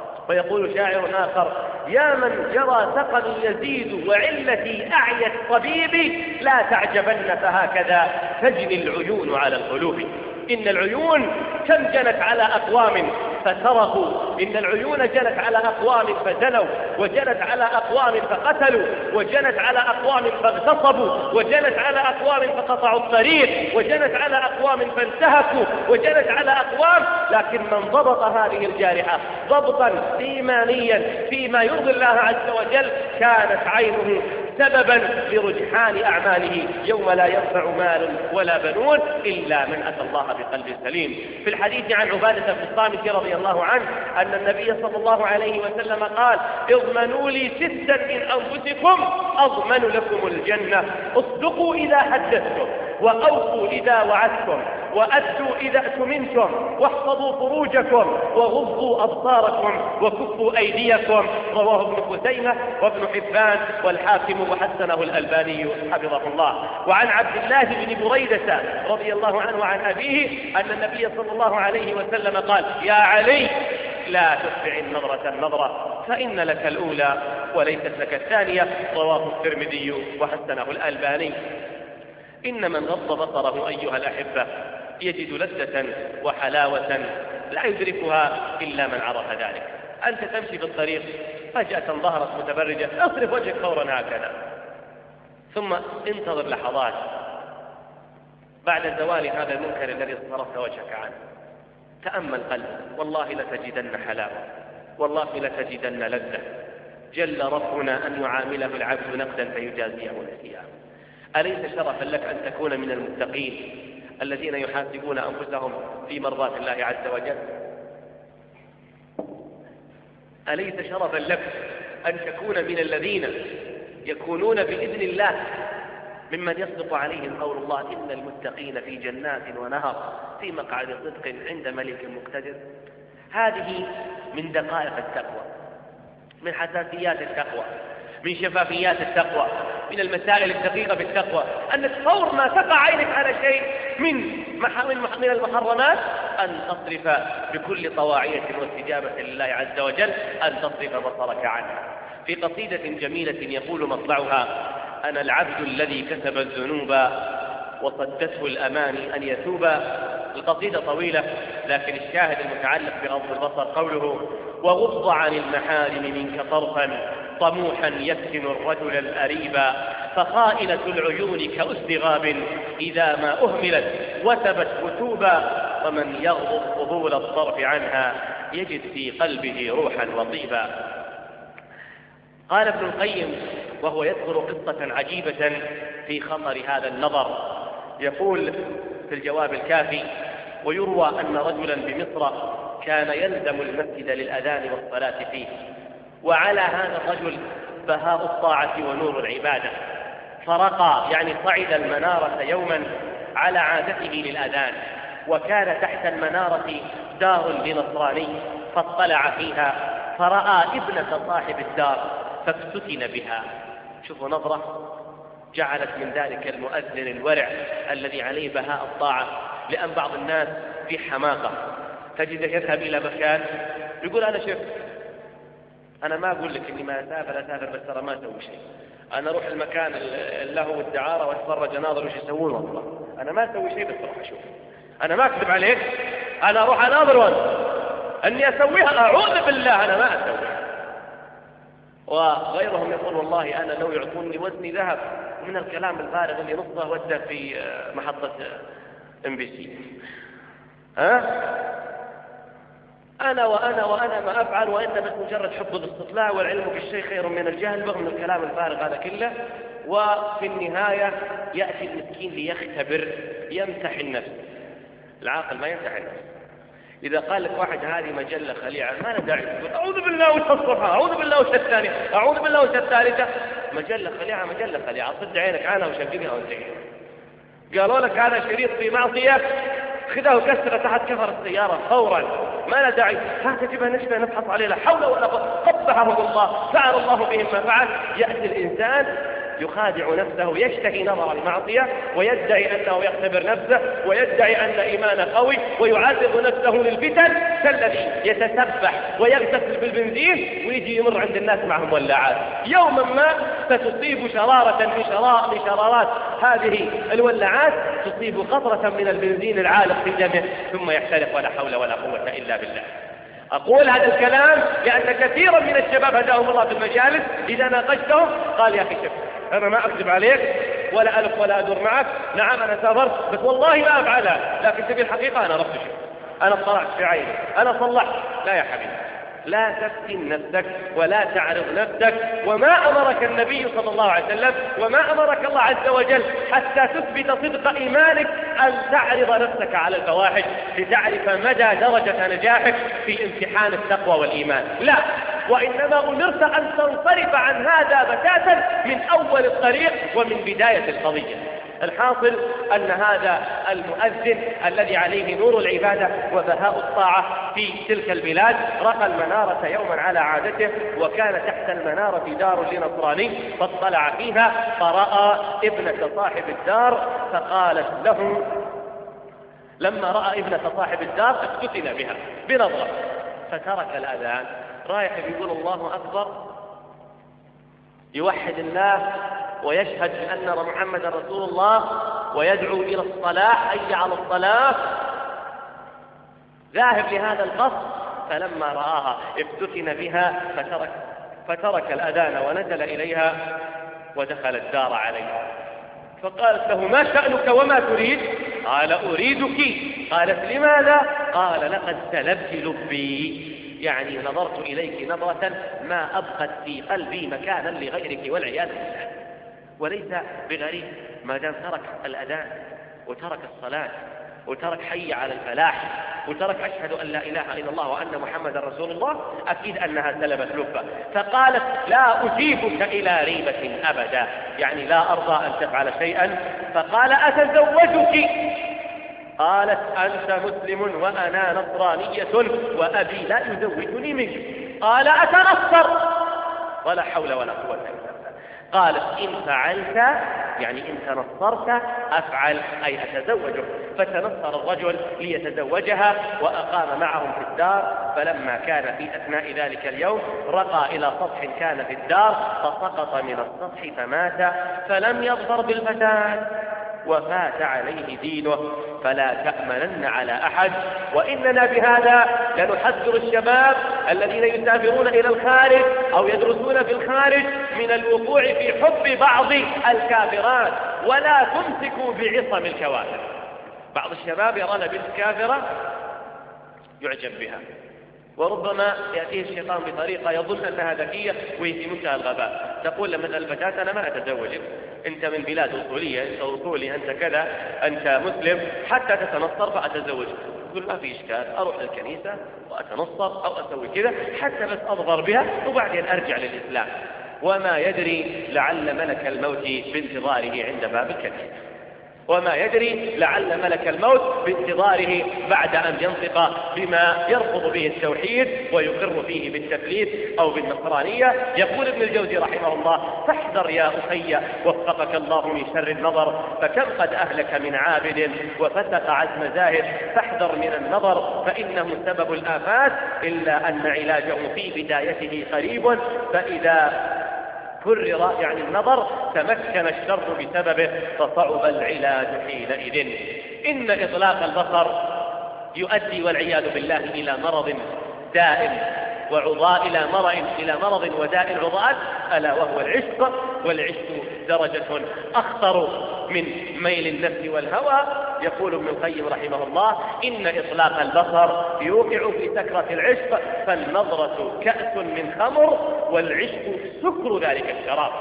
ويقول شاعر آخر: يا من جرى ثقل يزيد وعلتي أعيت طبيبي، لا تعجبن فهكذا تجني العيون على القلوب. إن العيون كم جنت على أقوام فتركوا، إن العيون جنت على أقوام فزنوا، وجنت على أقوام فقتلوا، وجنت على أقوام فاغتصبوا، وجنت على أقوام فقطعوا الطريق، وجنت على أقوام فانتهكوا، وجنت على أقوام. لكن من ضبط هذه الجارحة ضبطا إيمانيا فيما يرضي الله عز وجل كانت عينه سببا لرجحان أعماله يوم لا ينفع مال ولا بنون إلا من أتى الله بقلب سليم. في الحديث عن عبادة بن الصامت رضي الله عنه أن النبي صلى الله عليه وسلم قال: اضمنوا لي 6 من أنفسكم أضمن لكم الجنة: اصدقوا إذا حدثتم، وأوفوا إذا وعدتم، وأدوا إذا أتمنتم، واحفظوا فروجكم، وغضوا أبصاركم، وكفوا أيديكم. رواه ابن خزيمة وابن حبان والحاكم وحسنه الألباني حفظه الله. وعن عبد الله بن بريدة رضي الله عنه عن أبيه أن النبي صلى الله عليه وسلم قال: يا علي لا تتبع النظرة فإن لك الأولى وليست لك الثانية. رواه الترمذي وحسنه الألباني. إن من غض بصره أيها الأحبة يجد لذة وحلاوة لا يدركها إلا من عرف ذلك. أنت تمشي في الطريق فجأة ظهرت متبرجة، اصرف وجهك فورا هكذا، ثم انتظر لحظات بعد زوال هذا المنكر الذي صرفت وجهك عنه. تأمل قلبك، والله لتجدن حلاوة، والله لتجدن لذة. جل ربنا أن يعامله العبد نقدا فيجازيه نسيئا. أليس شرفا لك أن تكون من المتقين الذين يحاسبون أنفسهم في مرضاة الله عز وجل؟ أليس شرفا لك أن تكون من الذين يكونون بإذن الله ممن يصدق عليهم قول الله إن المتقين في جنات ونهر في مقعد صدق عند ملك مقتدر. هذه من دقائق التقوى، من حساسيات التقوى، من شفافيات التقوى، من المسائل الدقيقة بالتقوى، أن فور ما تقع عينك على شيء من المحرمات أن تصرف بكل طواعية واستجابة لله عز وجل أن تصرف بصرك عنها. في قصيدة جميلة يقول مطلعها: أنا العبد الذي كسب الذنوب وصدته الأماني أن يتوب. القصيدة طويلة، لكن الشاهد المتعلق بغض البصر قوله: وغض عن المحارم منك طرفا طموحا يفتن الرجل الأريبا، فخائنة العيون كأسد غاب إذا ما أهملت وثبت وتوبا، ومن يغضب فضول الطرف عنها يجد في قلبه روحا وطيبا. قال ابن القيم وهو يذكر قصة عجيبة في خطر هذا النظر، يقول في الجواب الكافي: ويروى أن رجلا بمصر كان يلزم المسجد للأذان والصلاة فيه، وعلى هذا الرجل بهاء الطاعة ونور العبادة، فرقى يعني صعد المنارة يوما على عادته للأذان، وكان تحت المنارة دار لنصراني، فاطلع فيها فرأى ابنة صاحب الدار فافتتن بها. شوفوا نظرة جعلت من ذلك المؤذن الورع الذي عليه بهاء الطاعة، لأن بعض الناس في حماقة تجده يذهب إلى مكان يقول: أنا شفت، أنا ما أقول لك إني ما أسافر بس ترى ما أسوي شيء، أنا أروح المكان اللهو والدعارة وأتفرج أناظر وش يسوون، والله أنا ما أسوي شيء بس أروح أشوف، أنا ما أكذب عليك، أنا أروح أناظر أني أسويها أعوذ بالله أنا ما أسويها. وغيرهم يقول: والله أنا لو يعطوني وزني ذهب، من الكلام الفارغ اللي نصه وده في محطة MBC. أنا ما أفعل، وإن بس مجرد حب الاستطلاع، والعلم بالشيء خير من الجهل، رغم الكلام الفارغ هذا كله. وفي النهاية يأتي المسكين ليختبر، يمتحن نفسه. العاقل ما يمتحن نفسه. إذا قال لك واحد هذه مجلة خليعة، ما ندعي تقول أعوذ بالله وش الصفحة، أعوذ بالله وش الثانية، أعوذ بالله وش الثالثة. مجلة خليعة، صد عينك عنها وشققها وانتهي. قالوا لك هذا شريط في معصية، خذه وكسره تحت كفر السيارة فورا، ما لا داعي، تجيبها نشفة نبحث عليه، لا حول ولا قوة، قبحهم الله، فعل الله بهم ما فعل. يأتي الإنسان يخادع نفسه، يشتهي نظر المعصية، ويدعي أنه يختبر نفسه، ويدعي أن إيمانه قوي، ويعرض نفسه للفتن كالذي يتسبح ويغتسل بالبنزين ويجي يمر عند الناس معهم ولاعات. يوما ما ستصيب شرارة من شرارات هذه الولاعات، تصيب قطرة من البنزين العالق في دمه، ثم يحترق، ولا حول ولا قوة إلا بالله. أقول هذا الكلام لأن كثيرا من الشباب هداهم الله في المجالس إذا ناقشتهم قال: يا أخي شوف، أنا ما أكذب عليك ولا ألف ولا أدور معك، نعم أنا سافرت بس والله ما أفعلها، لكن تبي الحقيقة أنا رفت شيء، أنا اطلعت في عيني، أنا صلحت. لا يا حبيبي، لا تفتن نفسك ولا تعرض نفسك، وما أمرك النبي صلى الله عليه وسلم وما أمرك الله عز وجل حتى تثبت صدق إيمانك أن تعرض نفسك على الفواحش لتعرف مدى درجة نجاحك في امتحان التقوى والإيمان. لا، وإنما أمرت أن تنصرف عن هذا بتاتا من أول الطريق ومن بداية القضية. الحاصل أن هذا المؤذن الذي عليه نور العبادة وبهاء الطاعة في تلك البلاد رقى المنارة يوما على عادته، وكان تحت المنارة دار لنصراني، فاطلع فيها فرأى ابنة صاحب الدار، فقالت له، لما رأى ابنة صاحب الدار افتتن بها بنظرة، فترك الأذان، رايح يقول الله أكبر، يوحد الله ويشهد بأن محمد رسول الله ويدعو إلى الصلاة، حي على الصلاة، ذاهب لهذا القصد. فلما رآها افتتن بها فترك الأذان ونزل إليها ودخل الدار عليها، فقالت له: ما شأنك وما تريد؟ قال: أريدك. قالت: لماذا؟ قال: لقد سلبت لبي، يعني نظرت إليك نظرة ما أبقت في قلبي مكانا لغيرك والعياذ بالله. وليس بغريب ما دام ترك الأذان وترك الصلاة وترك حي على الفلاح وترك أشهد أن لا إله إلا الله وأن محمد رسول الله، أكيد أنها سلبت لبه. فقالت لا أجيبك إلى ريبة أبدا، يعني لا أرضى أن تفعل شيئا. فقال أتزوجك؟ قالت أنت مسلم وأنا نصرانية وأبي لا يزوجني منك. قال أتنصر؟ ولا حول ولا قوة إلا بالله. قالت إن فعلت، يعني إن تنصرت أفعل، أي أتزوجك. فتنصر الرجل ليتزوجها وأقام معهم في الدار. فلما كان في أثناء ذلك اليوم رقى إلى سطح كان في الدار فسقط من السطح فمات، فلم يظفر بالفتاة وفات عليه دينه. فلا تأمنن على أحد. وإننا بهذا لنحذر الشباب الذين يسافرون إلى الخارج أو يدرسون في الخارج من الوقوع في حب بعض الكافرات، ولا تمسكوا بعصم الكوافر. بعض الشباب يرى بنت كافرة يعجب بها، وربما يأتيه الشيطان بطريقة يظن أنها ذكية وهي في منتهى الغباء. تقول لمثل الفتاة أنا ما أتزوجك، أنت من بلاد أصولية، أنت أصولي، أنت كذا، أنت مسلم، حتى تتنصر فأتزوجك. تقول ما في إشكال، أروح للكنيسة وأتنصر أو أسوي كذا حتى بس أظهر بها وبعدين أرجع للإسلام. وما يدري لعل ملك الموت بانتظاره عند باب الكنيسة، وما يدري لعل ملك الموت بانتظاره بعد أن ينطق بما يرفض به التوحيد ويقر فيه بالتثليث أو بالنصرانية. يقول ابن الجوزي رحمه الله فاحذر يا أخي وفقك الله من شر النظر، فكم قد أهلك من عابد وفسق عزم زاهد. فاحذر من النظر فإنه سبب الآفات، إلا أن علاجه في بدايته قريب، فإذا كرر يعني النظر تمكن الشر بسببه فصعب العلاج حينئذ. إن إطلاق البصر يؤدي والعياذ بالله إلى مرض دائم وعضاء، إلى مرض وداء عضال، ألا وهو العشق. والعشق درجة أخطر من ميل النفس والهوى. يقول ابن القيم رحمه الله إن إطلاق البصر يوقع في سكرة العشق، فالنظرة كأس من خمر والعشق سكر ذلك الشراب.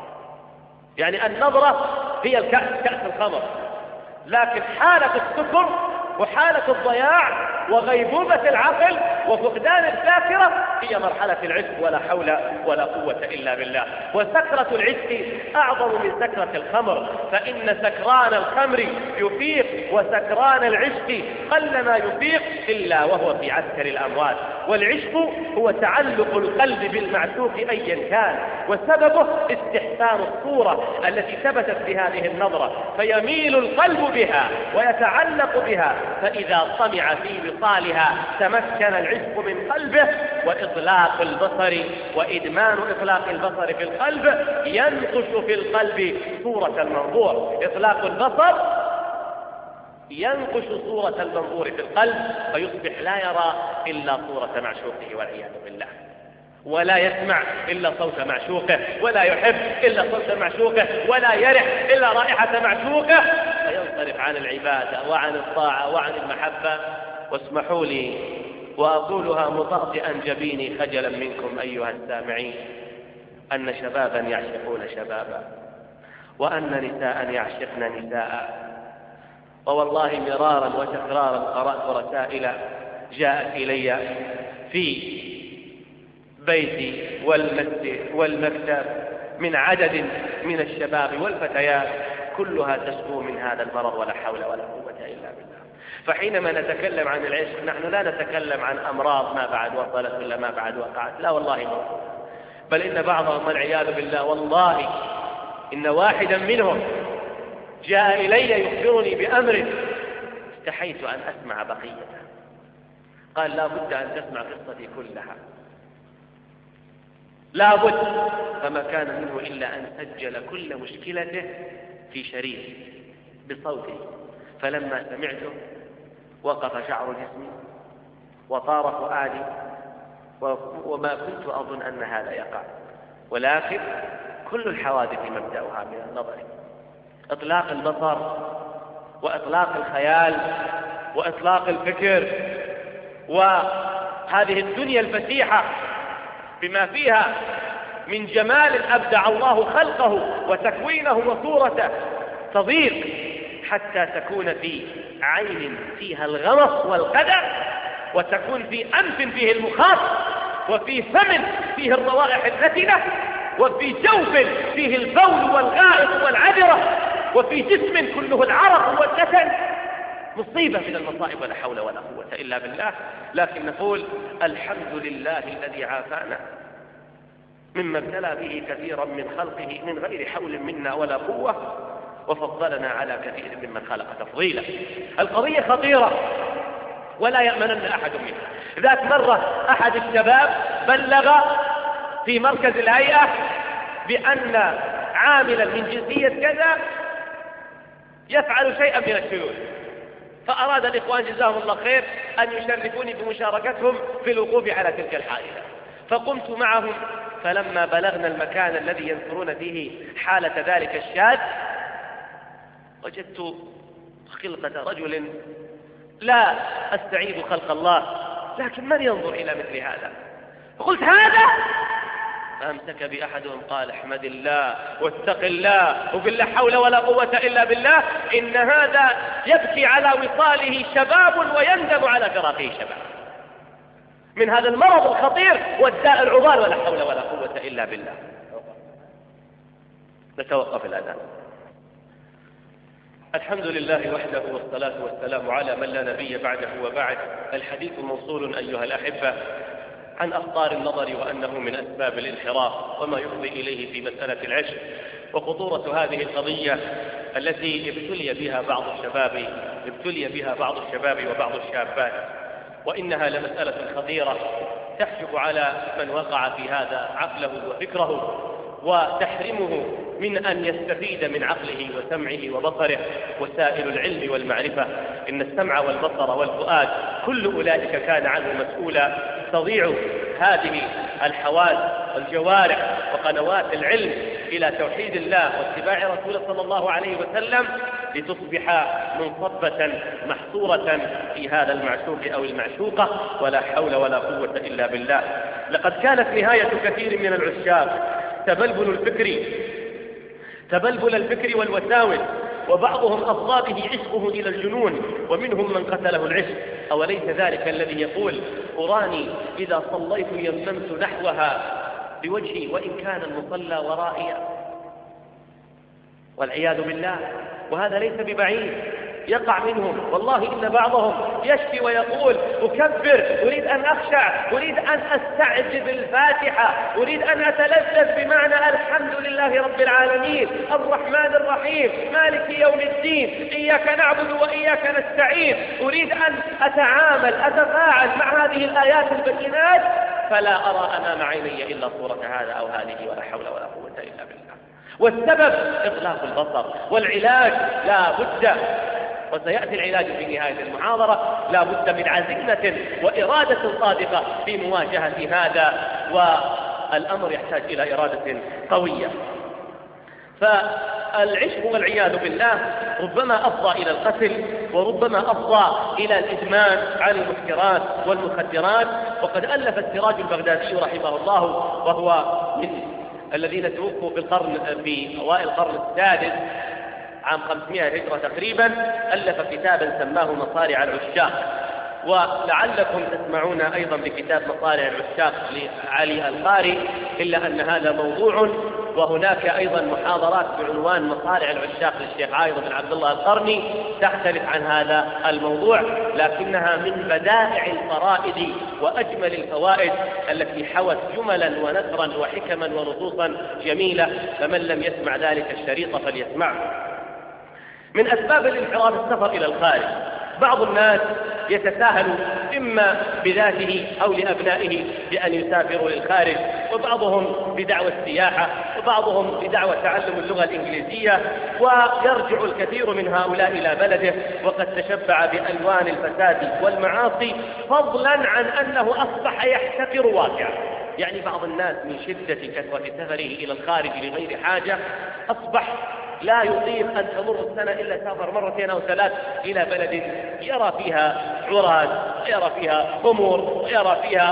يعني النظرة هي الكأس، كأس الخمر، لكن حالة السكر وحالة الضياع وغيبوبة العقل وفقدان الذاكرة هي مرحلة العشق، ولا حول ولا قوة إلا بالله. وسكرة العشق أعظم من سكرة الخمر، فإن سكران الخمر يفيق وسكران العشق قلما يفيق إلا وهو في عسكر الأموات. والعشق هو تعلق القلب بالمعشوق أيا كان، وسببه استحسان الصورة التي ثبتت بهذه النظرة، فيميل القلب بها ويتعلق بها، فإذا طمع في وصالها تمكن العشق من قلبه. وإطلاق البصر وإدمان إطلاق البصر في القلب ينقش في القلب صورة المنظور. إطلاق البصر ينقش صورة المنظور في القلب، فيصبح لا يرى إلا صورة معشوقه والعياذ بالله، ولا يسمع إلا صوت معشوقه، ولا يحب إلا صوت معشوقه، ولا يرح إلا رائحة معشوقه، فينصرف عن العبادة وعن الطاعة وعن المحبة. واسمحوا لي وأقولها مطأطئا جبيني خجلا منكم أيها السامعين، أن شبابا يعشقون شبابا، وأن نساء يعشقن نساء. ووالله مرارا وتكرارا قرأت رسائل جاءت إلي في بيتي والمسجد والمكتب من عدد من الشباب والفتيات كلها تشكو من هذا المرض، ولا حول ولا قوة إلا بالله. فحينما نتكلم عن العشق نحن لا نتكلم عن أمراض ما بعد وصلت ولا ما بعد وقعت، لا والله موجود، بل إن بعضهم والعياذ بالله والله إن واحدا منهم جاء إلي يخبرني بأمر استحيت أن أسمع بقيته. قال لا بد أن تسمع قصتي كلها، لا بد. فما كان منه إلا أن سجل كل مشكلته في شريط بصوته، فلما سمعته وقف شعر جسمي وطار فؤادي، وما كنت أظن أن هذا يقع، ولكن كل الحوادث مبدأها من النظر. إطلاق البصر وإطلاق الخيال وإطلاق الفكر وهذه الدنيا الفسيحة بما فيها من جمال أبدع الله خلقه وتكوينه وصورته تضيق حتى تكون في عين فيها الغمص والقدر، وتكون في أنف فيه المخاط، وفي فم فيه الروائح النتنة، وفي جوف فيه البول والغائط والعذرة، وفي جسم كله العرق والنتن. مصيبة من المصائب، ولا حول ولا قوة إلا بالله. لكن نقول الحمد لله الذي عافانا مما ابتلى به كثيرا من خلقه من غير حول منا ولا قوة، وفضلنا على كثير ممن خلق تفضيلا. القضية خطيرة ولا يأمنن أحد منها. ذات مرة أحد الشباب بلغ في مركز الهيئة بأن عاملا من جنسية كذا يفعل شيئا من الشذوذ، فأراد الإخوان جزاهم الله خير أن يشرفوني بمشاركتهم في الوقوف على تلك الحادثة، فقمت معهم. فلما بلغنا المكان الذي ينظرون فيه حالة ذلك الشاذ وجدت خلقة رجل لا أستعيب خلق الله، لكن من ينظر إلى مثل هذا؟ فقلت هذا؟ فأمسك بأحدهم قال احمد الله واتق الله وقل لا حول ولا قوة إلا بالله، إن هذا يبكي على وصاله شباب ويندم على فراقه شباب، من هذا المرض الخطير والداء العضال، ولا حول ولا قوة إلا بالله. نتوقف الآن. الحمد لله وحده، والصلاة والسلام على من لا نبي بعده وبعد. الحديث موصول أيها الأحبة عن أخطار النظر، وأنه من أسباب الانحراف وما يفضي إليه في مسألة العشق، وخطورة هذه القضية التي ابتلي بها بعض الشباب وبعض الشابات، وإنها لمسألة خطيرة تحجب على من وقع في هذا عقله وفكره، وتحرمه من أن يستفيد من عقله وسمعه وبصره وسائل العلم والمعرفة. إن السمع والبصر والفؤاد كل أولئك كان عنه مسؤولا. تضيع هذه الحواس والجوارح وقنوات العلم إلى توحيد الله واتباع رسوله صلى الله عليه وسلم، لتصبح منصبة محصورة في هذا المعشوق أو المعشوقة، ولا حول ولا قوة إلا بالله. لقد كانت نهاية كثير من العشاق تبلبل الفكر والوساوس، وبعضهم أفضى به عشقه إلى الجنون، ومنهم من قتله العشق. أوليس ذلك الذي يقول أراني إذا صليت يممت نحوها بوجهي وإن كان المصلى ورائي، والعياذ بالله. وهذا ليس ببعيد يقع منهم، والله إن بعضهم يشكي ويقول أكبر، أريد أن أخشع، أريد أن أستعجب الفاتحة، أريد أن أتلذذ بمعنى الحمد لله رب العالمين الرحمن الرحيم مالك يوم الدين إياك نعبد وإياك نستعين، أريد أن أتفاعل مع هذه الآيات البينات، فلا أرى أمام عيني إلا صورة هذا أو هذه، ولا حول ولا قوة إلا بالله. والسبب إطلاق البصر، والعلاج لا بد، وسيأتي العلاج في نهاية المحاضرة، لا بد من عزيمة وإرادة صادقة في مواجهة هذا، والأمر يحتاج إلى إرادة قوية. فالعشق والعياذ بالله ربما أفضى إلى القتل، وربما أفضى إلى الإدمان على المسكرات والمخدرات. وقد ألف السراج البغدادي رحمه الله، وهو من الذين توفوا في أوائل القرن السادس عام 500 هجرة تقريبا، ألف كتابا سماه مصارع العشاق. ولعلكم تسمعون أيضا بكتاب مصارع العشاق لعلي القاري، إلا أن هذا موضوع، وهناك أيضا محاضرات بعنوان مصارع العشاق للشيخ عايض بن عبد الله القرني تختلف عن هذا الموضوع، لكنها من بدائع الفرائد وأجمل الفوائد التي حوت جملا ونثرا وحكما ونصوصا جميلة، فمن لم يسمع ذلك الشريط فليسمعه. من أسباب الانحراف السفر إلى الخارج. بعض الناس يتساهل إما بذاته أو لأبنائه بأن يسافروا للخارج، وبعضهم بدعوى السياحة، وبعضهم بدعوى تعلم اللغة الإنجليزية، ويرجع الكثير من هؤلاء إلى بلده وقد تشبع بألوان الفساد والمعاصي، فضلا عن أنه أصبح يحتقر واقعه. يعني بعض الناس من شدة كثرة سفره إلى الخارج لغير حاجة أصبح لا يطيق أن تمر السنة إلا سافر مرتين أو ثلاث إلى بلد يرى فيها عراة، ويرى فيها أمور،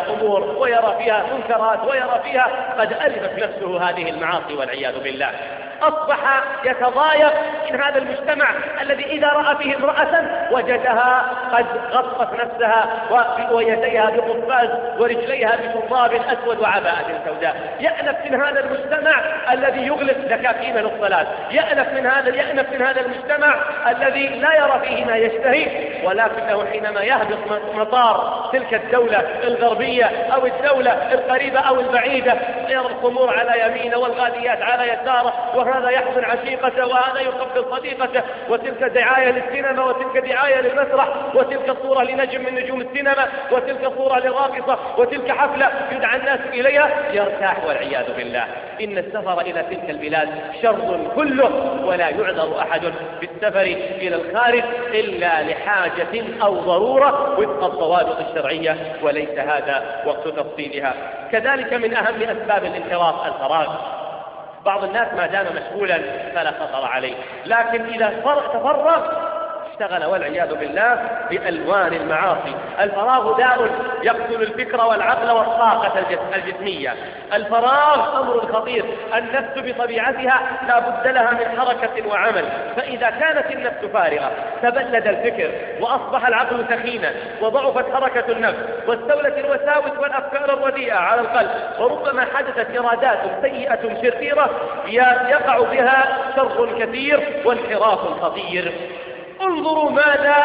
ويرى فيها منكرات، ويرى فيها قد ألفت نفسه هذه المعاصي والعياذ بالله. أصبح يتضايق من هذا المجتمع الذي إذا رأى فيه امرأة وجدها قد غطت نفسها ويديها بقفاز ورجليها بجراب أسود وعباءة سوداء. يأنف من هذا المجتمع الذي يغلق دكاكين للصلاة، يأنف من هذا المجتمع الذي لا يرى فيه ما يشتهي، ولكنه حينما يهبط مطار تلك الدولة الغربية أو الدولة القريبة أو البعيدة يرى الخمور على يمينه والغاليات على يساره، وهذا يحضن عشيقته وهذا يقبل صديقته، وتلك دعاية للسينما وتلك دعاية للمسرح، وتلك صورة لنجم من نجوم السينما، وتلك صورة لراقصة، وتلك حفلة يدعى الناس إليها، يرتاح والعياذ بالله. إن السفر إلى تلك البلاد شر كله، ولا يعذر أحد بالسفر إلى الخارج إلا لحاجة أو ضرورة وفق الضوابط الشرعية، وليس هذا وقت تفصيلها. كذلك من أهم أسباب الانحراف الفراغ. بعض الناس ما دام مشغولا فلا خطر عليه، لكن إذا تفرغ اشتغل والعياذ بالله بألوان المعاصي. الفراغ داء يقتل الفكر والعقل والطاقة الجسمية. الفراغ أمر خطير. النفس بطبيعتها لا بد لها من حركة وعمل، فإذا كانت النفس فارغة تبلد الفكر وأصبح العقل سخينا وضعفت حركة النفس واستولت الوساوس والأفكار الرديئة على القلب، وربما حدثت إرادات سيئة شريرة يقع بها شر كثير وانحراف خطير. انظروا ماذا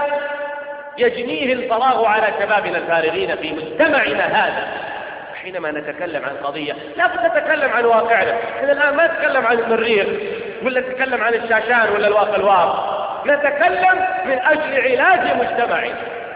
يجنيه الفراغ على شبابنا الفارغين في مجتمعنا هذا. حينما نتكلم عن قضية لا نتكلم عن واقعنا، إحنا الآن ما نتكلم عن المريخ ولا نتكلم عن الشاشان ولا الواقع، نتكلم من أجل علاج مجتمعي.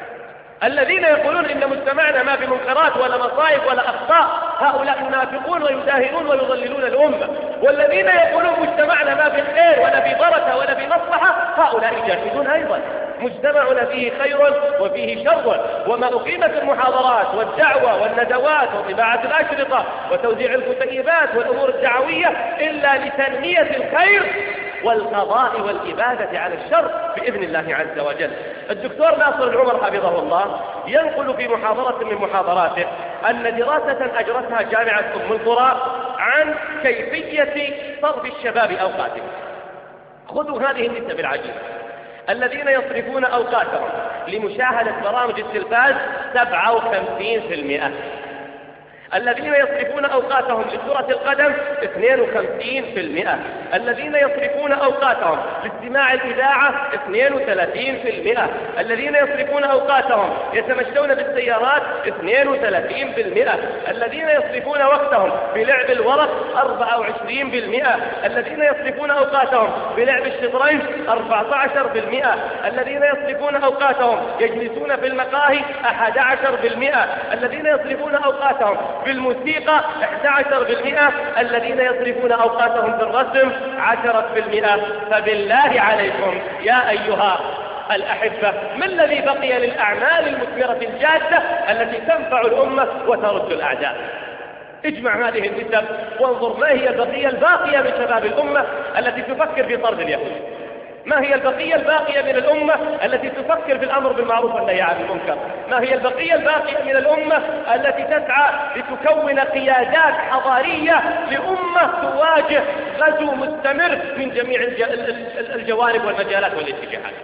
الذين يقولون إن مجتمعنا ما في منكرات ولا مصائب ولا أخطاء هؤلاء ينافقون ويداهنون ويضللون الأمة، والذين يقولون مجتمعنا ما في خير ولا في بركة ولا في مصلحة هؤلاء جاهدون أيضا. مجتمعنا فيه خير وفيه شر، وما أقيمت المحاضرات والدعوة والندوات وطباعة الأشرطة وتوزيع الكتيبات والأمور الدعوية إلا لتنمية الخير والقضاء والإبادة على الشر بإذن الله عز وجل. الدكتور ناصر العمر حفظه الله ينقل في محاضرة من محاضراته أن دراسة أجرتها جامعة أم القرى عن كيفية صرف الشباب أوقاتهم. خذوا هذه النسبة العجيبة: الذين يصرفون أوقاتهم لمشاهدة برامج التلفاز 57%، الذين يصرفون أوقاتهم لكرة القدم 52%، الذين يصرفون أوقاتهم لاستماع الإذاعة 32%، الذين يصرفون أوقاتهم يتمشون بالسيارات 32%، الذين يصرفون وقتهم بلعب الورق 24%، الذين يصرفون أوقاتهم بلعب الشطرنج 14%، الذين يصرفون أوقاتهم يجلسون في المقاهي 11%، الذين يصرفون أوقاتهم بالموسيقى 11%، الذين يصرفون أوقاتهم بالرسم 10%. فبالله عليكم يا أيها الأحبة، ما الذي بقي للأعمال المثمرة الجادة التي تنفع الأمة وترد الأعداء؟ اجمع هذه النسب وانظر ما هي البقية الباقية من شباب الأمة التي تفكر في طرد اليهود، ما هي البقية الباقية من الأمة التي تفكر في الأمر بالمعروف والنهي عن المنكر، ما هي البقية الباقية من الأمة التي تسعى لتكون قيادات حضارية لأمة تواجه غزو مستمر من جميع الجوانب والمجالات والاتجاهات.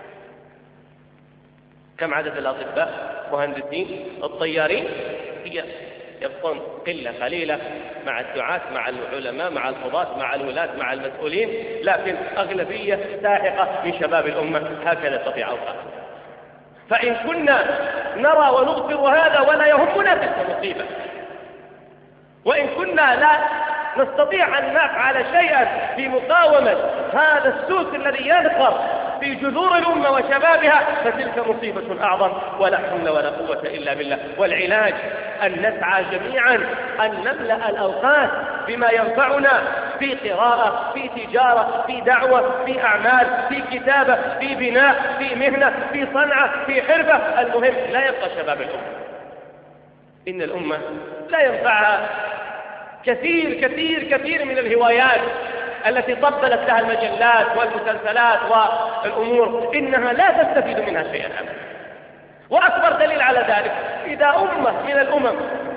كم عدد الأطباء، مهندسين، الطيارين؟ هي يبقون قلة قليلة مع الدعاة، مع العلماء، مع القضاة، مع الولاة، مع المسؤولين، لكن أغلبية ساحقة من شباب الأمة هكذا تضيع أوقاتهم. فإن كنا نرى ونبصر هذا ولا يهمنا تلك المصيبة، وإن كنا لا نستطيع أن نفعل شيئا في مقاومة هذا السوس الذي ينخر في جذور الأمة وشبابها، فتلك مصيبة أعظم، ولا حول ولا قوة إلا بالله. والعلاج أن نسعى جميعا أن نملأ الأوقات بما ينفعنا في قراءة، في تجارة، في دعوة، في أعمال، في كتابة، في بناء، في مهنة، في صنعة، في حرفة. المهم لا يبقى شباب الأمة. إن الأمة لا ينفعها كثير كثير كثير من الهوايات التي طبلت لها المجلات والمسلسلات والأمور، إنها لا تستفيد منها شيئا أبدا. وأكبر دليل على ذلك إذا أمة من الأمم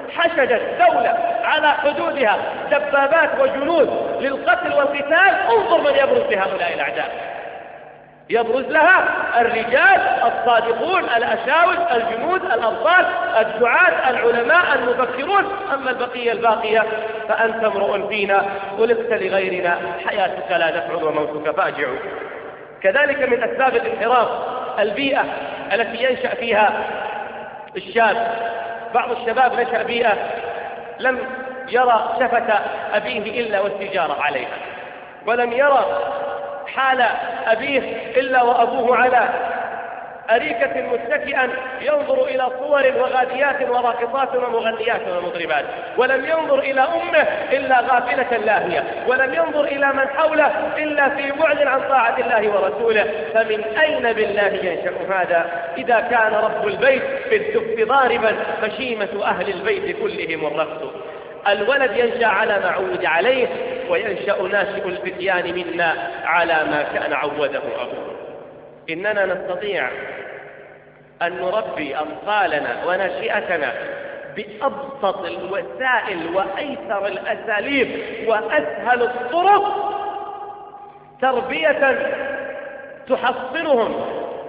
حشدت دولة على حدودها دبابات وجنود للقتل والقتال، انظر من يبرز لهؤلاء الأعداء. يبرز لها الرجال الصادقون الأشاوس الجنود الأبطال الدعاة العلماء المفكرون. أما البقية الباقية فأنت امرؤ فينا خلقت لغيرنا، حياتك لا نفع وموتك فاجع. كذلك من أسباب الانحراف البيئة التي ينشأ فيها الشاب. بعض الشباب نشأ بيئة لم يرى شفة أبيه إلا والتجارة عليها، ولم يرى حال أبيه إلا وأبوه على أريكة متكئا ينظر إلى صور وغاديات وراقصات ومغنيات ومطربات، ولم ينظر إلى أمه إلا غافلة لاهية، ولم ينظر إلى من حوله إلا في بعد عن طاعة الله ورسوله. فمن أين بالله ينشأ هذا إذا كان رب البيت بالدف ضاربا فشيمة أهل البيت كلهم الرقص؟ الولد ينشأ على ما عود عليه، وينشأ ناشئ الفتيان منا على ما كان عوده أبوه. إننا نستطيع أن نربي أطفالنا وناشئتنا بأبسط الوسائل وأيسر الأساليب وأسهل الطرق، تربية تحصنهم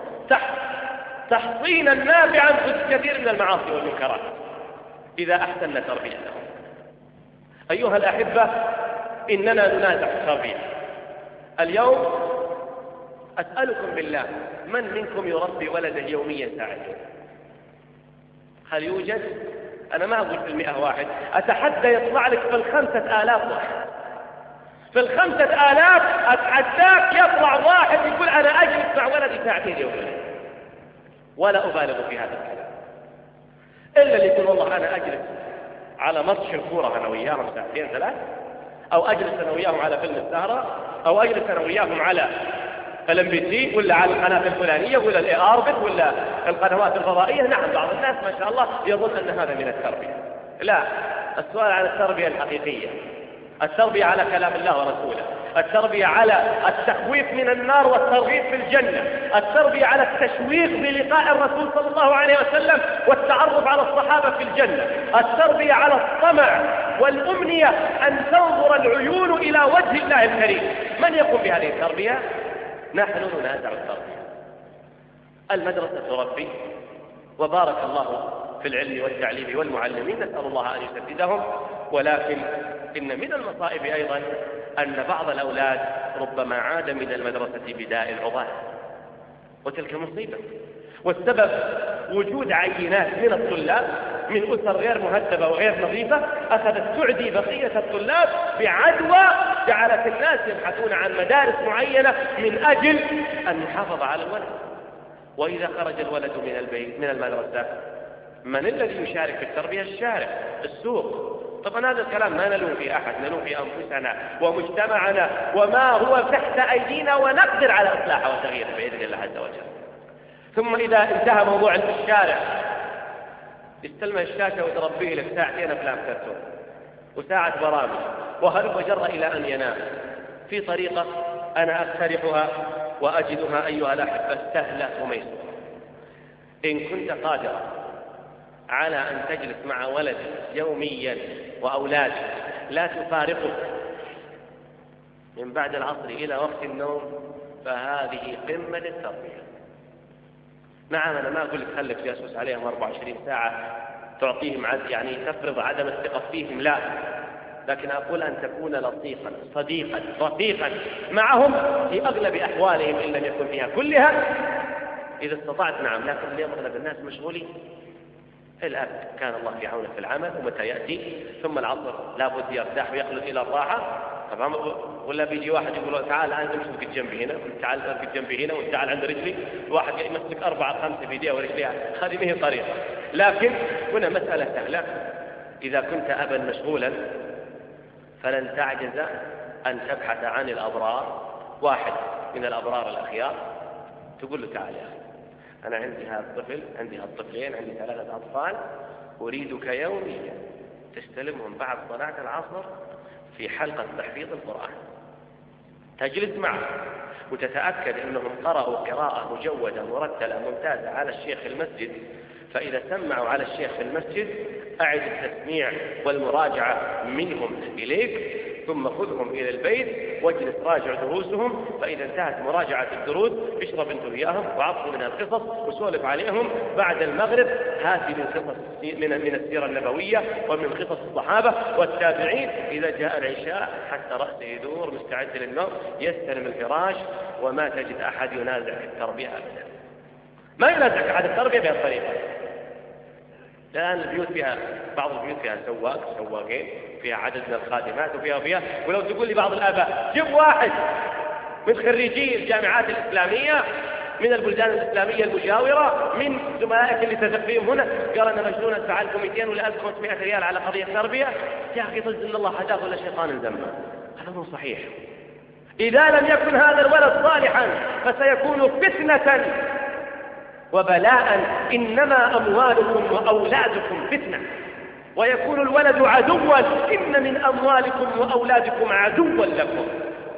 تحصينا نافعا في كثير من المعاصي والمنكرات إذا أحسننا تربيتهم. أيها الأحبة، إننا ننازع التربية اليوم. أسألكم بالله، من منكم يربي ولده يوميا ساعتين؟ هل يوجد؟ أنا ما أقول في 100 واحد، أتحدى يطلع لك في 5000 واحد. في 5000 أتحداك يطلع واحد يقول أنا أجلس مع ولدي ساعتين يوميا. ولا أبالغ في هذا الكلام، إلا اللي يقول والله أنا أجلس على ماتش الكورة أنا وياهم ساعتين 3، أو أجلس أنا وياهم على فيلم السهرة، أو أجلس أنا وياهم على الMBC ولا على القناة الفلانية ولا الARB ولا القنوات الفضائية. نعم، بعض الناس ما شاء الله يظن أن هذا من التربية. لا، السؤال عن التربية الحقيقية، التربية على كلام الله ورسوله، التربية على التخويف من النار والترغيب في الجنة، التربية على التشويق بلقاء الرسول صلى الله عليه وسلم والتعرف على الصحابة في الجنة، التربية على الطمع والأمنية أن تنظر العيون إلى وجه الله الكريم. من يقوم بهذه التربية؟ نحن ننازع التربية. المدرسة تربي، وبارك الله في العلم والتعليم والمعلمين، نسأل الله أن يسددهم. ولكن إن من المصائب أيضا أن بعض الأولاد ربما عاد من المدرسة بداء العضال، وتلك مصيبة. والسبب وجود عينات من الطلاب من أسر غير مهذبة وغير نظيفة أخذت تعدي بقية الطلاب بعدوى جعلت الناس يبحثون عن مدارس معينة من أجل أن نحافظ على الولد. وإذا خرج الولد من البيت من المدرسة، من الذي يشارك في التربية؟ الشارع، السوق. طبعا هذا الكلام ما نلوم في أحد، نلوم في أنفسنا ومجتمعنا وما هو تحت أيدينا، ونقدر على إصلاحه وتغييره بإذن الله عز وجل. ثم إذا انتهى موضوع الشارع، استلم الشاشة وتربيه لك ساعتين أفلام كرتون وساعة برامج وهلم وجر إلى أن ينام في طريقة أنا أقترحها وأجدها أيها الأحبة سهلة وميسورة. إن كنت قادرا على أن تجلس مع ولدك يوميا وأولادك لا تفارقه من بعد العصر إلى وقت النوم، فهذه قمة التربية. نعم، أنا ما أقول لك خلك جاسوس عليهم 24 ساعة تعطيهم يعني تفرض عدم الثقة فيهم، لا، لكن أقول أن تكون لطيفا صديقا رفيقا معهم في أغلب أحوالهم إن لم يكن فيها كلها إذا استطعت. نعم، لكن لأغلب الناس مشغولين. الأب كان الله في عونه في العمل، ومتى يأتي ثم العصر لابد يرتاح ويخلد إلى الراحة. طبعا ولا بيجي واحد يقول تعال أنت امسك جنبي هنا، تعال امسك جنبي هنا، وتعال عند رجلي، واحد يمسك 4 5 بيديه ورجليها. هذه ما هي طريقة. لكن هنا مسألة سهلة. إذا كنت أبا مشغولا فلن تعجز أن تبحث عن الأبرار، واحد من الأبرار الأخيار، تقول له تعال يا أخي، أنا عندي هذا الطفل، عندي هالطفلين، عندي 3 أطفال، أريدك يوميا تستلمهم بعد صلاة العصر في حلقة تحفيظ القرآن. تجلس معه وتتأكد أنهم قرأوا قراءة مجودة مرتلة ممتازة على الشيخ في المسجد، فإذا سمعوا على الشيخ في المسجد أعد التسميع والمراجعة منهم إليك، ثم خذهم إلى البيت واجلس راجع دروسهم. فإذا انتهت مراجعة الدروس اشرب انت وياهم وعطوا من القصص وسولف عليهم. بعد المغرب هاتي من قصص من السيرة النبوية ومن قصص الصحابة والتابعين. إذا جاء العشاء حتى رأسه يدور مستعد للنوم يستلم الفراش، وما تجد أحد ينازع في التربية أبدا. ما ينازع أحد التربية بهذه الطريقة. الآن البيوت فيها بعض البيوت فيها سواقين، فيها عدد من الخادمات وفيها ولو تقول لي بعض الآباء جيب واحد من خريجي الجامعات الإسلامية من البلدان الإسلامية المجاورة من زملائك اللي تزفيهم هنا، قال أنا مجنون أدفع لكم 200 ولا 1500 ريال على قضية تربية، يا أخي طز إن الله هداه ولا شيطان ذنبه. هذا مو صحيح. إذا لم يكن هذا الولد صالحا فسيكون فتنة وبلاء. إنما أموالكم وأولادكم فتنة، ويكون الولد عدوا. إن من أموالكم وأولادكم عدوا لكم.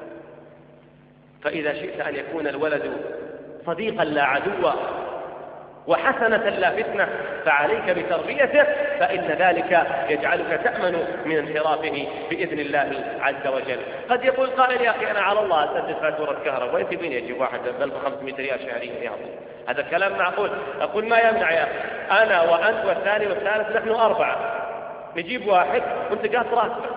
فإذا شئت أن يكون الولد صديقا لا عدوا وحسنة لا فتنة فعليك بتربيته، فإن ذلك يجعلك تأمن من انحرافه بإذن الله عز وجل. قد يقول قائل يا أخي أنا على الله أسدد فاتورة كهرباء، وأنت بين يجيب واحد 1500 ريال شهريا يا أبو، هذا كلام معقول؟ أقول ما يمنع يا أخي، أنا وأنت والثاني والثالث نحن 4 نجيب واحد وأنت قاس راتبه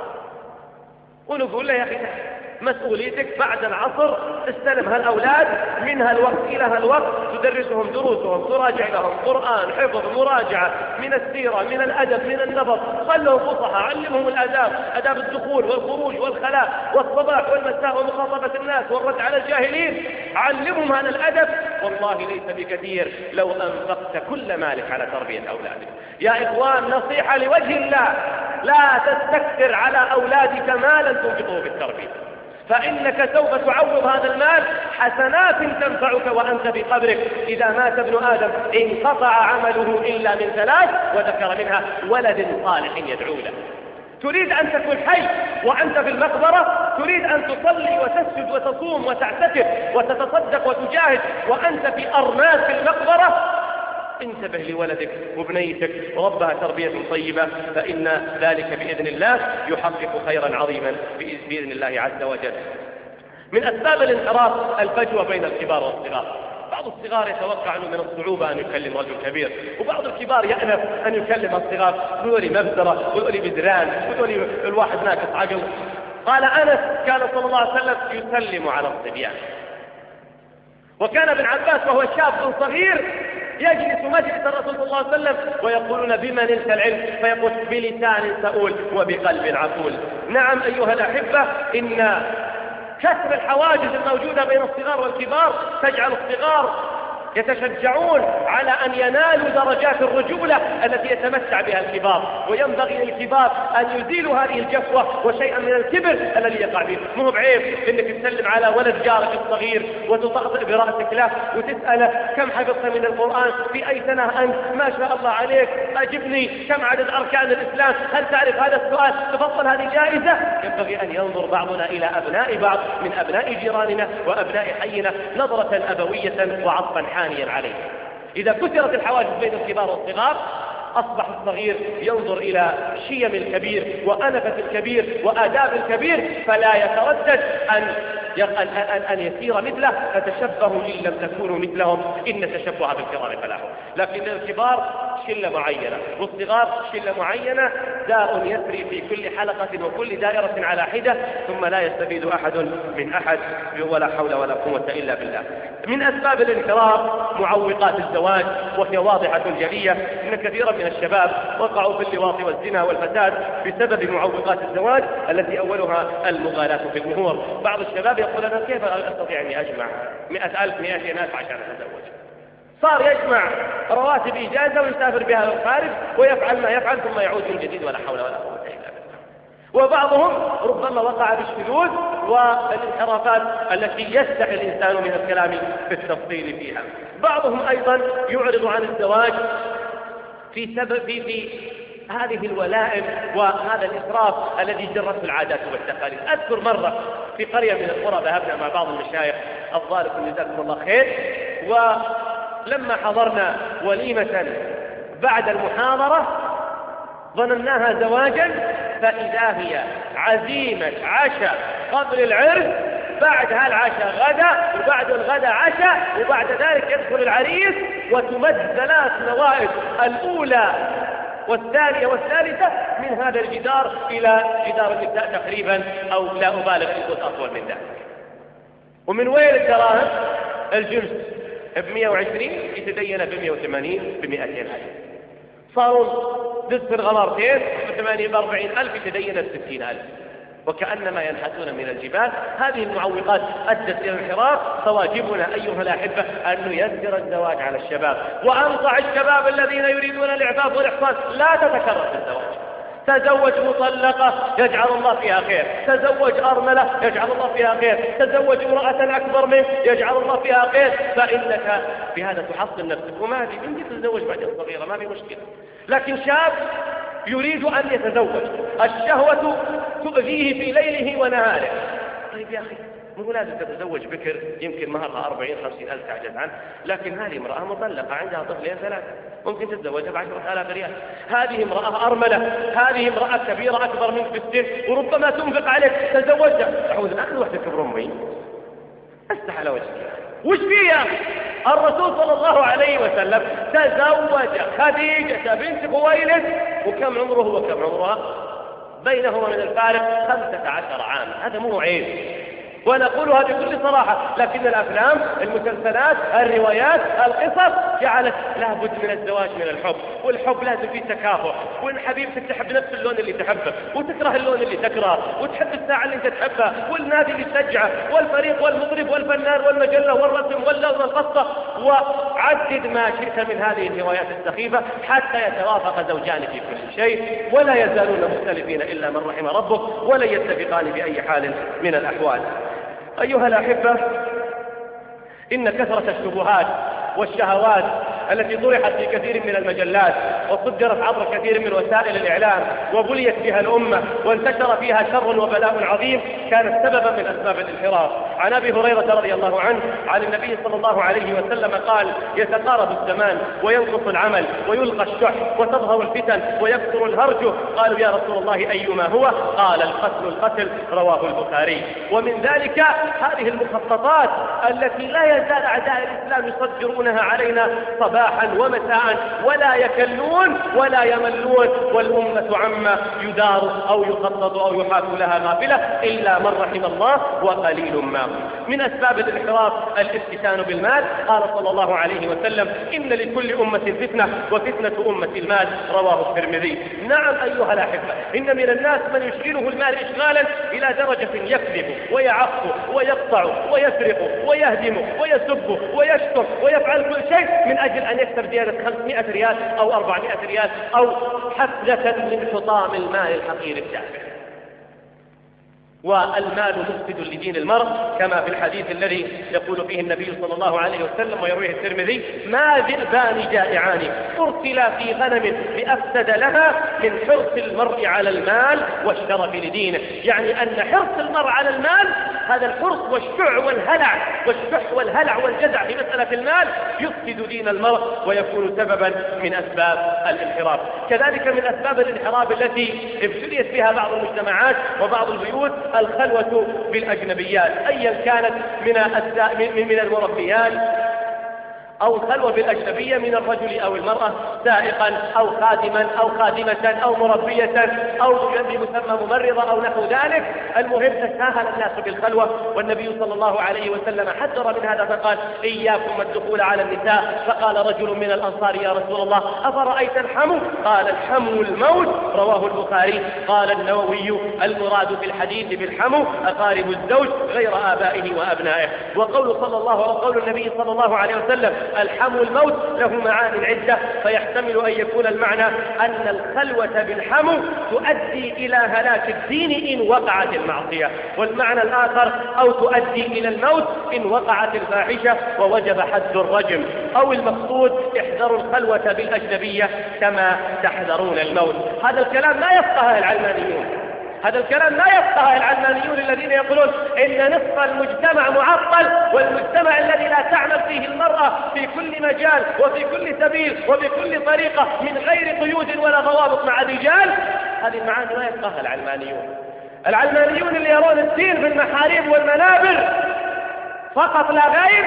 ونقول له يا أخي مسؤوليتك بعد العصر استلم هالأولاد من هالوقت إلى هالوقت، تدرسهم دروسهم، تراجع لهم قرآن، حفظ، مراجعة من السيرة، من الأدب، من النبض، خلهم فصحى، علمهم الآداب، آداب الدخول والخروج والخلاء والصباح والمساء ومخاطبة الناس والرد على الجاهلين، علمهم هذا الأدب. والله ليس بكثير لو أنفقت كل مالك على تربية أولادك. يا إخوان نصيحة لوجه الله، لا تستكثر على أولادك مالا تنفقه بالتربية، فإنك سوف تعوض هذا المال حسنات تنفعك وأنت بقبرك. إذا مات ابن آدم انقطع عمله إلا من 3، وذكر منها ولد صالح يدعو له. تريد أن تكون حي وأنت في المقبرة؟ تريد أن تصلي وتسجد وتصوم وتعتكف وتتصدق وتجاهد وأنت في أرماس في المقبرة؟ انتبه لولدك وابنيتك وربها تربية طيبة، فإن ذلك بإذن الله يحقق خيرا عظيما بإذن الله عز وجل. من أسباب الانحراف الفجوة بين الكبار والصغار. بعض الصغار يتوقع أنه من الصعوبة أن يكلم رجل كبير، وبعض الكبار يأنف أن يكلم الصغار، يقول لي مبذرة ويقول لي بدران ويقول لي الواحد ناقص عقل. قال أنس كان صلى الله عليه وسلم يسلم على الصبيان، وكان ابن عباس وهو شاب صغير يجلس مجلس الرسول صلى الله عليه وسلم ويقولون بما نلت العلم؟ فيقول بلسان سؤول وبقلب عقول. نعم أيها الأحبة، إن كسر الحواجز الموجودة بين الصغار والكبار تجعل الصغار يتشجعون على أن ينالوا درجات الرجولة التي يتمتع بها الكبار، وينبغي للكبار أن يزيلوا هذه الجفوة وشيئا من الكبر الذي يقع فيه. مو بعيب إنك تسلم على ولد جارك الصغير وتطأطئ برأسك له وتسأله كم حفظت من القرآن، في أي سنة أنت، ما شاء الله عليك، أجبني كم عدد أركان الإسلام، هل تعرف هذا السؤال، تفضل هذه جائزة. ينبغي أن ينظر بعضنا إلى أبناء بعض من أبناء جيراننا وأبناء حينا نظرة أبوية وعطفا حانيا عليه. إذا كثرت الحواجز بين الكبار والصغار أصبح الصغير ينظر إلى شيم الكبير وأنفة الكبير وآداب الكبير، فلا يتردد أن يسير مثله. فتشبهوا إن لم تكونوا مثلهم إن التشبه بالكرام فلاح. لكن الكبار شلة معينة والصغار شلة معينة، داء يسري في كل حلقة وكل دائرة على حدة، ثم لا يستفيد أحد من أحد ولا حول ولا قوة إلا بالله. من أسباب الانحراف معوقات الزواج، وهي واضحة جلية. إن كثيرا من الشباب وقعوا في اللواط والزنا والفساد بسبب معوقات الزواج التي أولها المغالاة في الأمور. بعض الشباب يقول أنا كيف أستطيع أن أجمع 100,000 200,000 عشان أتزوج؟ صار يجمع رواتب إجازة ويسافر بها للخارج ويفعل ما يفعل ثم يعود من جديد ولا حول ولا قوة إلا بالله. وبعضهم ربما وقع بالشذوذ والانحرافات التي يستحي الإنسان من الكلام في التفصيل فيها. بعضهم أيضا يعرض عن الزواج في سبب في هذه الولائم وهذا الإسراف الذي جرته العادات والتقاليد. أذكر مرة في قرية من القرى ذهبنا مع بعض المشايخ الظالم جزاكم الله خير، ولما حضرنا وليمة بعد المحاضرة ظنناها زواجا فإذا هي عزيمة عشاء قبل العرس، بعدها العشاء غدا، وبعد الغدا عشاء، وبعد ذلك يدخل العريس وتمد 3 نوائب الأولى والثانية والثالثة من هذا الجدار إلى جدار النساء تقريبا، أو لا أبالغ إن كنت أطول من ذلك. ومن وين الدراهم؟ الجنس ب120 يتدين ب180 ب200 ألف. صاروا دس الغمارتين ب40 ألف يتدين ب60 ألف، وكأنما ينحتون من الجبال. هذه المعوقات أدت إلى الانحراف. فواجبنا أيها الأحبة أن نيسر الزواج على الشباب، وأنصح الشباب الذين يريدون الإعفاف والإحصان لا تتكرر في الزواج. تزوج مطلقة يجعل الله فيها خير، تزوج أرملة يجعل الله فيها خير، تزوج امرأة أكبر منك يجعل الله فيها خير، فإنك بهذا تحصن نفسك. وما في بنتي تتزوج بعد صغيرة ما في مشكلة، لكن شاب يريد أن يتزوج الشهوة تؤذيه في ليله ونهاره. طيب يا أخي مو لازم تتزوج بكر يمكن مهرها 40-50 ألف تعجز عنه، لكن هذه امرأة مطلقة عندها طفلين 3 ممكن تتزوجها ب10,000 ريال. هذه امرأة أرملة، هذه امرأة كبيرة أكبر منك في السن وربما تنفق عليك تتزوجها. أعوذ أخذ واحدة كبر أمي أفتح على وجهك وش فيها؟ الرسول صلى الله عليه وسلم تزوج خديجة بنت خويلد وكم عمره وكم عمرها؟ بينهما من الفارق 15 عاما. هذا مو عيب، ونقولها بكل صراحة، لكن الأفلام، المسلسلات، الروايات، القصص جعلت لابد من الزواج من الحب، والحب لازم فيه تكافؤ، وإن حبيبتك تحب نفس اللون اللي تحبه، وتكره اللون اللي تكرهه، وتحب الساعة اللي انت تحبها، والنادي اللي تشجعه، والفريق والمطرب والفنان والمجلة والرسم واللون والقصة، وعدد ما شئت من هذه الهوايات السخيفة حتى يتوافق زوجان في كل شيء، ولا يزالون مختلفين إلا من رحم ربك، ولا يتفقان بأي حال من الأحوال. أيها الأحبة، إن كثرة الشبهات والشهوات التي طرحت في كثير من المجلات وصدرت عبر كثير من وسائل الإعلام وبليت بها الأمة وانتشر فيها شر وبلاء عظيم كانت سببا من أسباب الانحراف. عن أبي هريرة رضي الله عنه عن النبي صلى الله عليه وسلم قال: يتقارب الزمان وينقص العمل ويلقى الشح وتظهر الفتن ويكثر الهرج. قالوا: يا رسول الله أيما هو؟ قال: القتل. رواه البخاري. ومن ذلك هذه المخططات التي لا يزال أعداء الإسلام يصدرونها علينا صباحا ومساء ولا يكلون ولا يملون، والأمة عما يدار أو يخطط أو يحاك لها غافلة إلا من رحم الله وقليل ما. من أسباب الانحراف الافتتان بالمال. قال صلى الله عليه وسلم: إن لكل أمة فتنة وفتنة أمة المال. رواه الترمذي. نعم أيها الأحبة، إن من الناس من يشغله المال إشغالا إلى درجة يكذب ويعف ويقطع ويسرق ويهدم ويسب ويشتم ويفعل كل شيء من أجل أن يكسب زيادة 500 ريال أو 400 ريال أو حفلة من حطام المال الحقير التافه. والمال مفسد لدين المرء، كما في الحديث الذي يقول فيه النبي صلى الله عليه وسلم ويرويه الترمذي: ما ذئبان جائعان أرسلا في غنم بأفسد لها من حرص المرء على المال والشرف لدينه. يعني أن حرص المرء على المال، هذا الحرص والشح والهلع والجزع في مسألة المال يفسد دين المرء ويكون سببا من أسباب الانحراف. كذلك من أسباب الانحراف التي ابتليت بها بعض المجتمعات وبعض البيوت الخلوة بالأجنبيات، أيا كانت من المربيات، أو الخلوة بالأجنبية من الرجل أو المرأة، سائقا أو خادما أو خادمة أو مربية أو بمسمى ممرضة أو نحو ذلك. المهم تساهل الناس بالخلوة، والنبي صلى الله عليه وسلم حذر من هذا فقال: إياكم الدخول على النساء. فقال رجل من الأنصار: يا رسول الله أفرأيت الحمو؟ قال: الحمو الموت. رواه البخاري. قال النووي: المراد في الحديث بالحمو أقارب الزوج غير آبائه وأبنائه. وقول النبي صلى الله عليه وسلم: الحمو الموت له معاني عدة، فيحتمل أن يكون المعنى أن الخلوة بالحمو تؤدي إلى هلاك الدين إن وقعت المعصية، والمعنى الآخر أو تؤدي إلى الموت إن وقعت الفاحشة ووجب حد الرجم، أو المقصود احذروا الخلوة بالأجنبية كما تحذرون الموت. هذا الكلام لا يفقهه العلمانيون، الذين يقولون إن نصف المجتمع معطل، والمجتمع الذي لا تعمل فيه المرأة في كل مجال وفي كل سبيل وبكل طريقة من غير قيود ولا ضوابط مع الرجال. هذه المعاني ما يفقهها العلمانيون اللي يرون الدين في المحاريب والمنابر فقط لا غير،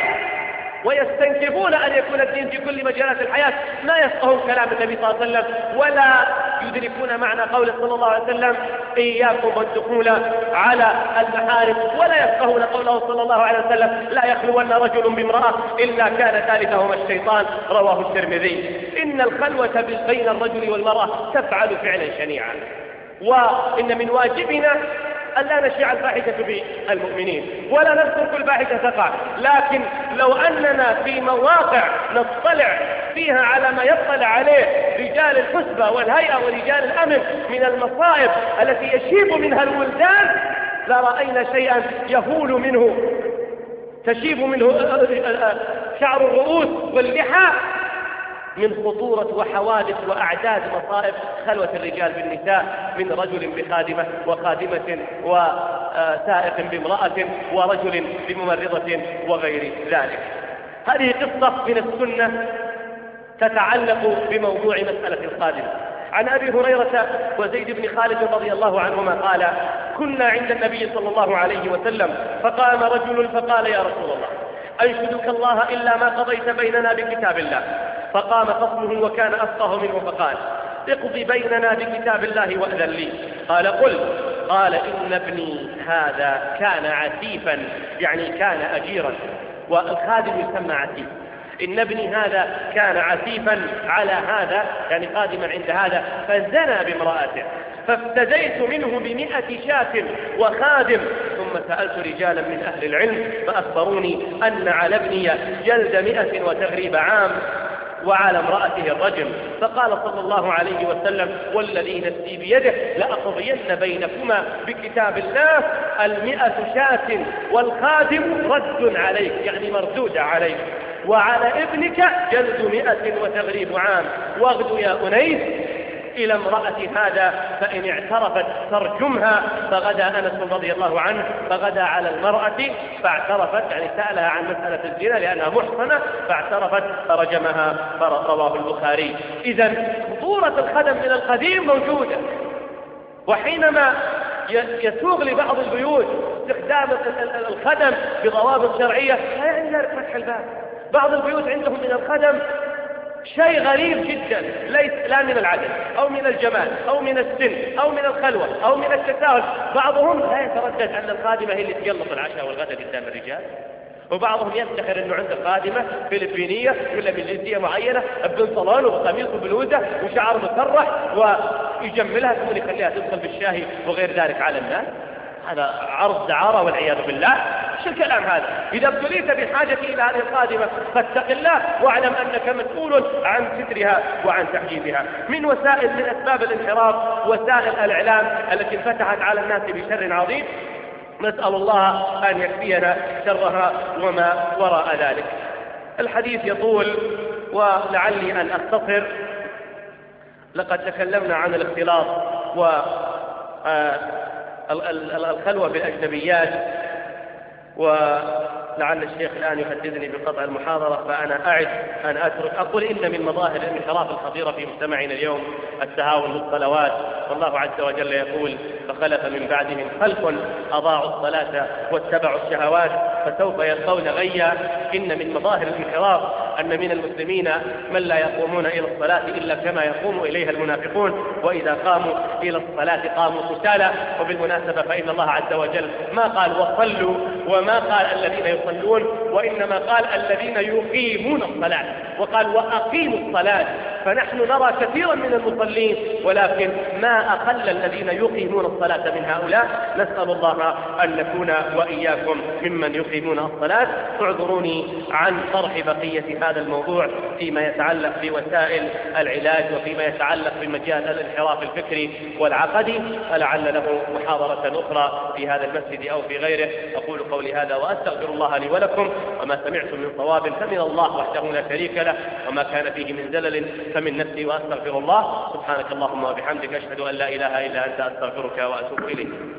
ويستنكفون أن يكون الدين في كل مجالات الحياة. ما يفقهون كلام النبي صلى الله عليه وسلم ولا يدركون معنى قوله صلى الله عليه وسلم إياكم والدخول على المحارم، ولا يفقهون قوله صلى الله عليه وسلم لا يخلون رجل بامرأة إلا كان ثالثهما الشيطان، رواه الترمذي. إن الخلوة بين الرجل والمرأة تفعل فعلا شنيعا، وإن من واجبنا ألا نشيع الفاحشة بالمؤمنين ولا نذكر كل فاحشة تقع، لكن لو أننا في مواقع نطلع فيها على ما يطلع عليه رجال الحسبة والهيئة ورجال الأمن من المصائب التي يشيب منها الولدان لرأينا شيئا يهول منه، تشيب منه شعر الرؤوس واللحى، من خطورة وحوادث وأعداد مصائب خلوة الرجال بالنساء، من رجل بخادمة وخادمة وسائق بامرأة ورجل بممرضة وغير ذلك. هذه قصة من السنة تتعلق بموضوع مسألة الخادمة. عن أبي هريرة وزيد بن خالد رضي الله عنهما قال: كنا عند النبي صلى الله عليه وسلم فقام رجل فقال: يا رسول الله أنشدك الله إلا ما قضيت بيننا بكتاب الله. فقام خصمه وكان أفقه منه فقال: اقضي بيننا بكتاب الله وأذن لي. قال: قل. قال: إن ابني هذا كان عتيفا، يعني كان أجيرا، والخادم يسمى عتيف. إن ابني هذا كان عتيفا على هذا، يعني خادما عند هذا، فزنى بامرأته، فافتديت منه ب100 شاة وخادم. ثم سألت رجالا من أهل العلم فأخبروني أن على ابني جلد 100 وتغريب عام وعلى امرأته الرجم. فقال صلى الله عليه وسلم: والذي نفسي بيده لأقضين بينكما بكتاب الله 100 شاة والخادم رد عليك، يعني مردود عليك، وعلى ابنك جلد 100 وتغريب عام. واغد يا أنيس إلى امرأة هذا فإن اعترفت فارجمها. فغدا أنس رضي الله عنه فغدا على المرأة فاعترفت، يعني سألها عن مسألة الزنا لأنها محصنة، فاعترفت فرجمها، رواه البخاري. إذن خطورة الخدم من القديم موجودة، وحينما يسوغ لبعض البيوت استخدام الخدم بضوابط شرعية لا يعني ذلك فتح الباب. بعض البيوت عندهم من الخدم شيء غريب جدا، ليس لا من العدد أو من الجمال أو من السن أو من الخلوة أو من التساهل. بعضهم لا يتردد أن الخادمة هي اللي تجلط العشاء والغداء قدام الرجال، وبعضهم يفتخر أنه عنده خادمة فلبينية ولا من جنسية معينة بنطلون وقميص وبلوزة وشعر مسرح ويجملها ثم يخليها تدخل بالشاهي وغير ذلك على الناس. هذا عرض دعارة والعياذ بالله. شو الكلام هذا؟ إذا ابتليت بحاجة إلى هذه الخادمة فاتق الله واعلم أنك مسؤول عن سترها وعن تحجيبها. من وسائل من أسباب الانحراف وسائل الإعلام التي انفتحت على الناس بشر عظيم، نسأل الله أن يكفينا شرها وما وراء ذلك. الحديث يطول ولعلي أن أختصر. لقد تكلمنا عن الاختلاط والخلوة بالأجنبيات، ولعل الشيخ الآن يحدثني بقطع المحاضرة، فأنا أعد أن أقول إن من مظاهر الانحراف الخطيرة في مجتمعنا اليوم التهاون بالصلوات. والله عز وجل يقول: فخلف من بعدهم خلف أضاعوا الصلاة واتبعوا الشهوات فسوف يلقون غيا. إن من مظاهر الانحراف أن من المسلمين من لا يقومون إلى الصلاة إلا كما يقوم إليها المنافقون، وإذا قاموا إلى الصلاة قاموا كسالى. وبالمناسبة فإن الله عز وجل ما قال وصلوا وما قال الذين يصلون، وإنما قال الذين يقيمون الصلاة، وقال وأقيموا الصلاة. فنحن نرى كثيرا من المصلين ولكن ما أقل الذين يقيمون الصلاة من هؤلاء. نسأل الله أن نكون وإياكم ممن يقيمون الصلاة. اعذروني عن طرح بقية هذا الموضوع فيما يتعلق بوسائل العلاج وفيما يتعلق بمجال الانحراف الفكري والعقدي، فلعل له محاضرة أخرى في هذا المسجد أو في غيره. أقول قولي هذا وأستغفر الله لي ولكم، وما سمعتم من صواب فمن الله وحده لا شريك له، وما كان فيه من زلل فمن نفسي وأستغفر الله. سبحانك اللهم وبحمدك أشهد أن لا إله إلا أنت أستغفرك وأتوب إليك.